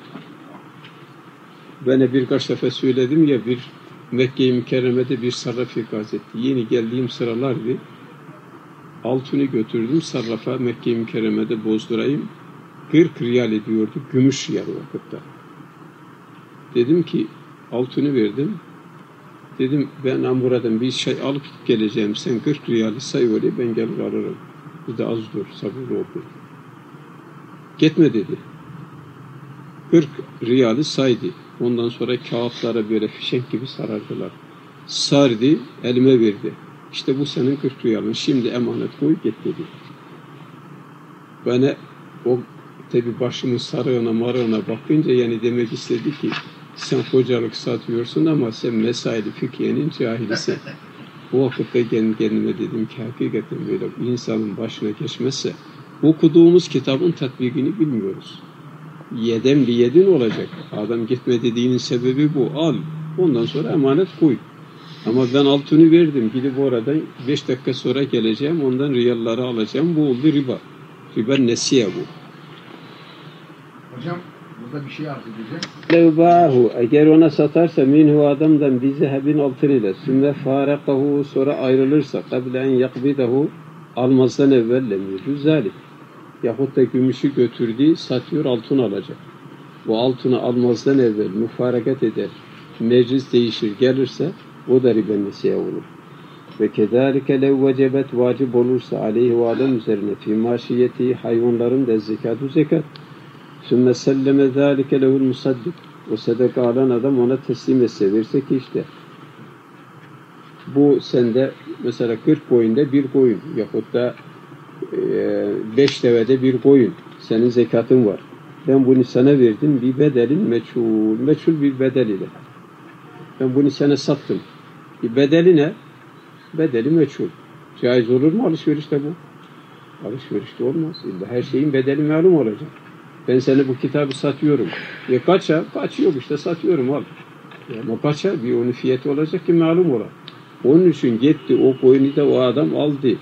Ben birkaç defa söyledim ya bir Mekke-i Mükerreme'de bir sarraf ikaz etti. Yeni geldiğim sıralardı. Altını götürdüm sarrafa Mekke-i Mükerreme'de bozdurayım. 40 riyal ediyordu. Gümüş riyal vakitte. Dedim ki altını verdim. Dedim ben buradan bir şey alıp geleceğim. Sen 40 riyali say öyle ben gelir alırım. Bir de az dur sabırlı ol. Gitme dedi. 40 riyali saydı. Ondan sonra kağıtlara böyle fişek gibi sarardılar. Sardı, elime verdi. İşte bu senin 40 riyalın. Şimdi emanet koy git dedi. Bana o tabi başımın sarığına marığına bakınca yani demek istedi ki sen hocalık satıyorsun ama sen mesail-i fıkhiyenin cahilisin. O vakitte kendime dedim ki hakikaten böyle insanın başına geçmezse okuduğumuz kitabın tatbikini bilmiyoruz. Yedem bir yedin olacak. Adam gitme dediğinin sebebi bu. Al. Ondan sonra emanet koy. Ama ben altını verdim. Gidip oradan 5 dakika sonra geleceğim. Ondan riyalları alacağım. Bu oldu riba. Riba nesiye bu. Hocam burada bir şey arz edeceğim. Levbahu eğer ona satarsa minhu adamdan bize hebin altınıyla sümme farakahu sonra ayrılırsa kablen yakbidahu almazdan evvel lem zalik. Yahut da gümüşü götürdü satıyor altın alacak. Bu altını almazdan evvel müfarakat eder. Meclis değişir gelirse o da riben nesiye olur. Ve kezalike lev vecebet vacip olursa aleyhi ve alem üzerine fi maşiyeti hayvanların da zekatü zekat. Sümme selleme zâlike lehul musaddik. O sadaka alan adam ona teslim etse verse ki işte bu sende mesela 40 koyunda bir koyun yahut da 5 devede bir koyun. Senin zekatın var. Ben bunu sana verdim bir bedelin meçhul. Meçhul bir bedel ile. Ben bunu sana sattım. Bir bedeli ne? Bedeli meçhul. Caiz olur mu alışverişte bu? Alışverişte olmaz. İlla her şeyin bedeli malum olacak. Ben sana bu kitabı satıyorum. Kaça? Kaç yok işte satıyorum al. Ama kaça? Bir onun fiyatı olacak ki malum ola. Onun için gitti o koyunu da o adam aldı.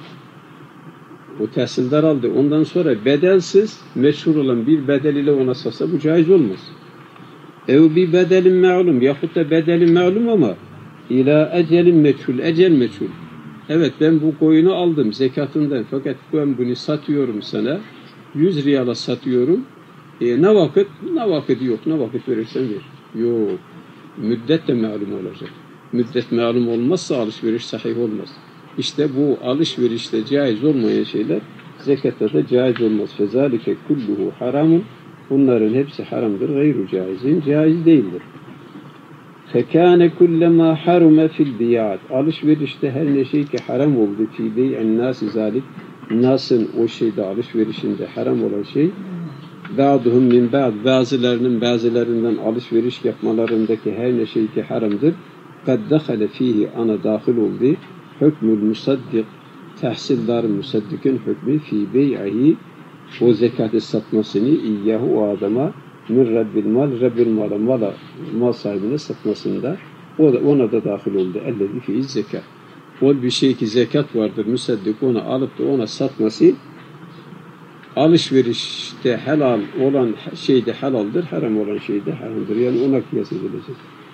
O tahsildar aldı. Ondan sonra bedelsiz meşhur olan bir bedel ile ona satsa bu caiz olmaz. Ev bir bedelin malum yahut da bedelin malum ama ila ecelin meçhul. Ecel meçhul. Evet ben bu koyunu aldım zekatından fakat ben bunu satıyorum sana. 100 riyala satıyorum. Ne vakit? Ne vakit yok. Ne vakit verirsen ver. Yok. Müddet de malum olacak. Müddet malum olmazsa alışveriş sahih olmaz. İşte bu alışverişte caiz olmayan şeyler zekatta da caiz olmaz. Fezalike kulluhu haramun. Bunların hepsi haramdır. Gayru caizin. Caiz değildir. Fekâne kullema harume fil biyat. Alışverişte her ne şey ki haram oldu. Fî bey'en nâsi zâlik. Nas'ın o şeyde alışverişinde haram olan şey ba'duhum min ba'd bazılarından alışveriş yapmalarındaki her ne şey ki haramdır. Kad dahale fihi ana dahil oldu. Hükmül musaddik tahsildarın musaddikin hükmü fi bey'ihi o zekatı satmasını iyyahu o adama min rabbil mal mal sahibine satmasında ona da dahil oldu. Ellezî fi zekat. O bir şey ki zekat vardır. Müsaddik onu alıp da ona satması alışverişte helal olan şeyde helaldir. Haram olan şeyde haramdır. Yani ona kıyas edilecek.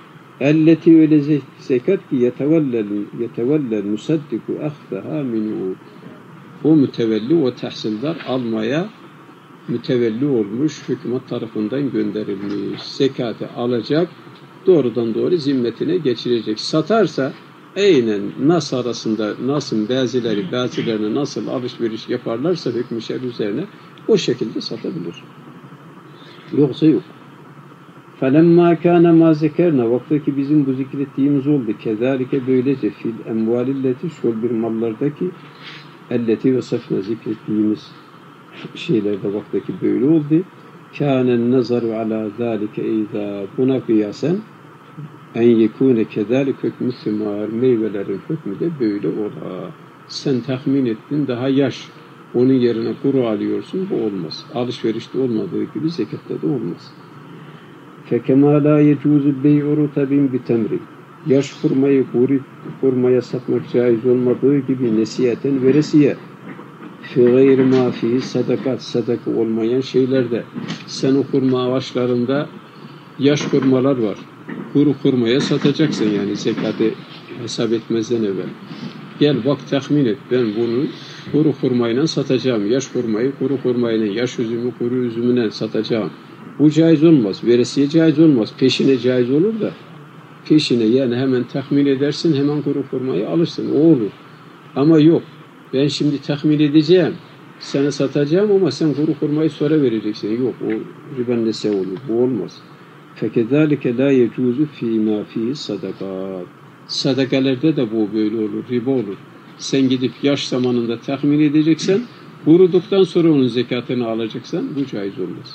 Elleti öyle zekat ki yetevellel musaddiku ahdaha minhu. O mütevelli, o tahsildar almaya mütevelli olmuş, hükümet tarafından gönderilmiş. Zekatı alacak, doğrudan doğru zimmetine geçirecek. Satarsa aynen nas arasında nasıl bazılarına nasıl alışveriş yaparlarsa hükmü şer'i üzerine o şekilde satabilir. Yoksa yok. فَلَمَّا كَانَ مَا زَكَرْنَا vaktaki bizim bu zikrettiğimiz oldu. Kezalike böylece fil emvalilleti şol bir mallardaki elleti ve safna zikrettiğimiz şeylerde vaktaki böyle oldu. Kânen nazaru ala zâlike eyzâ buna kıyasen en yekûne kezâlik hükmü sımâr meyvelerin hükmü de böyle ola. Sen tahmin ettin daha yaş. Onun yerine kuru alıyorsun bu olmaz. Alışverişte olmadığı gibi zekatta da olmaz. فَكَمَا لَا يَجُوزُ بَيْعُ رُطَبٍ بِتَمْرٍ yaş hurmaya satmak caiz olmadığı gibi nesiyeten veresiye fi gayri mafi sadaka olmayan şeylerde sen o hurma ağaçlarında yaş hurmalar var. Kuru hurmaya satacaksın yani zekatı hesap etmezden evvel. Gel bak tahmin et ben bunu kuru hurmayla satacağım. Yaş hurmayı kuru hurmayla, yaş üzümü kuru üzümüne satacağım. Bu caiz olmaz. Veresiye caiz olmaz. Peşine caiz olur da peşine yani hemen tahmin edersin hemen kuru hurmayı alırsın. O olur. Ama yok. Ben şimdi tahmin edeceğim. Sana satacağım ama sen kuru hurmayı sonra vereceksin. Yok. O riben nese olur. Bu olmaz. فَكَذَٰلِكَ لَا يَجُوزُ ف۪ي مَا ف۪يهِ صَدَقَاتٍ Sadakalerde de bu böyle olur. Riba olur. Sen gidip yaş zamanında tahmin edeceksen kuruduktan sonra onun zekatını alacaksan bu caiz olmaz.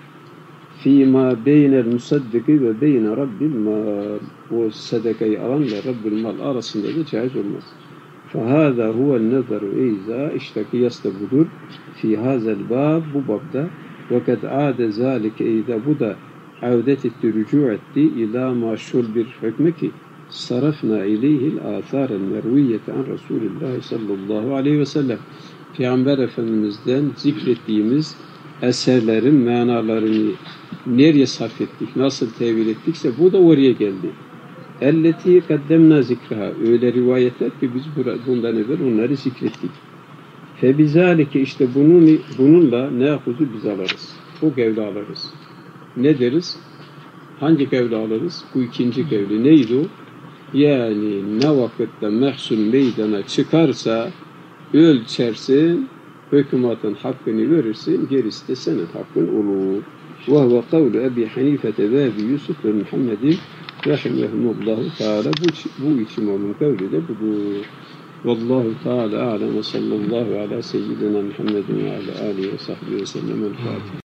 فِيمَا بَيْنَ الْمُسَدِّقِ وَبَيْنَ رَبِّ الْمَالِ O sadakayı alanla Rabbül Mal arasında da caiz olmaz. فَهَذَا هُوَ النَّظَرُ اِذَا İşte kıyas da budur. فِي هَذَا الْبَابِ Bu babda وَقَدْ عَادَ ذَٰلِكَ اِذَا Bu da avdet etti, rücu etti ila maşhur bir hükmü ki sarafna ileyhil âthâren merviyete an Resulullah sallallahu aleyhi ve sellem Peygamber Efendimiz'den zikrettiğimiz eserlerin manalarını nereye sarf ettik, nasıl tevil ettikse bu da oraya geldi. Elleti kaddemna zikraha öyle rivayetler ki biz bundan evvel onları zikrettik. Febizalike işte bununla ne yahuzu biz alırız. O gevle alırız. Ne deriz? Hangi kevli alırız? Bu ikinci kevli. Neydi o? Yani ne vakitte mehsul meydana çıkarsa ölçersin, hükümetin hakkını verirsin, gerisi de senin hakkın olur. Ve huve kavlu Ebi Hanifete ve Ebi Yusuf ve Muhammedin rahimehumullahu teala bu için onun kavli de budur. Vallahu teala alem ve sallallahu ala seyyidina Muhammedin ve ala alihi ve sahbihi ve sellem el-Fatiha.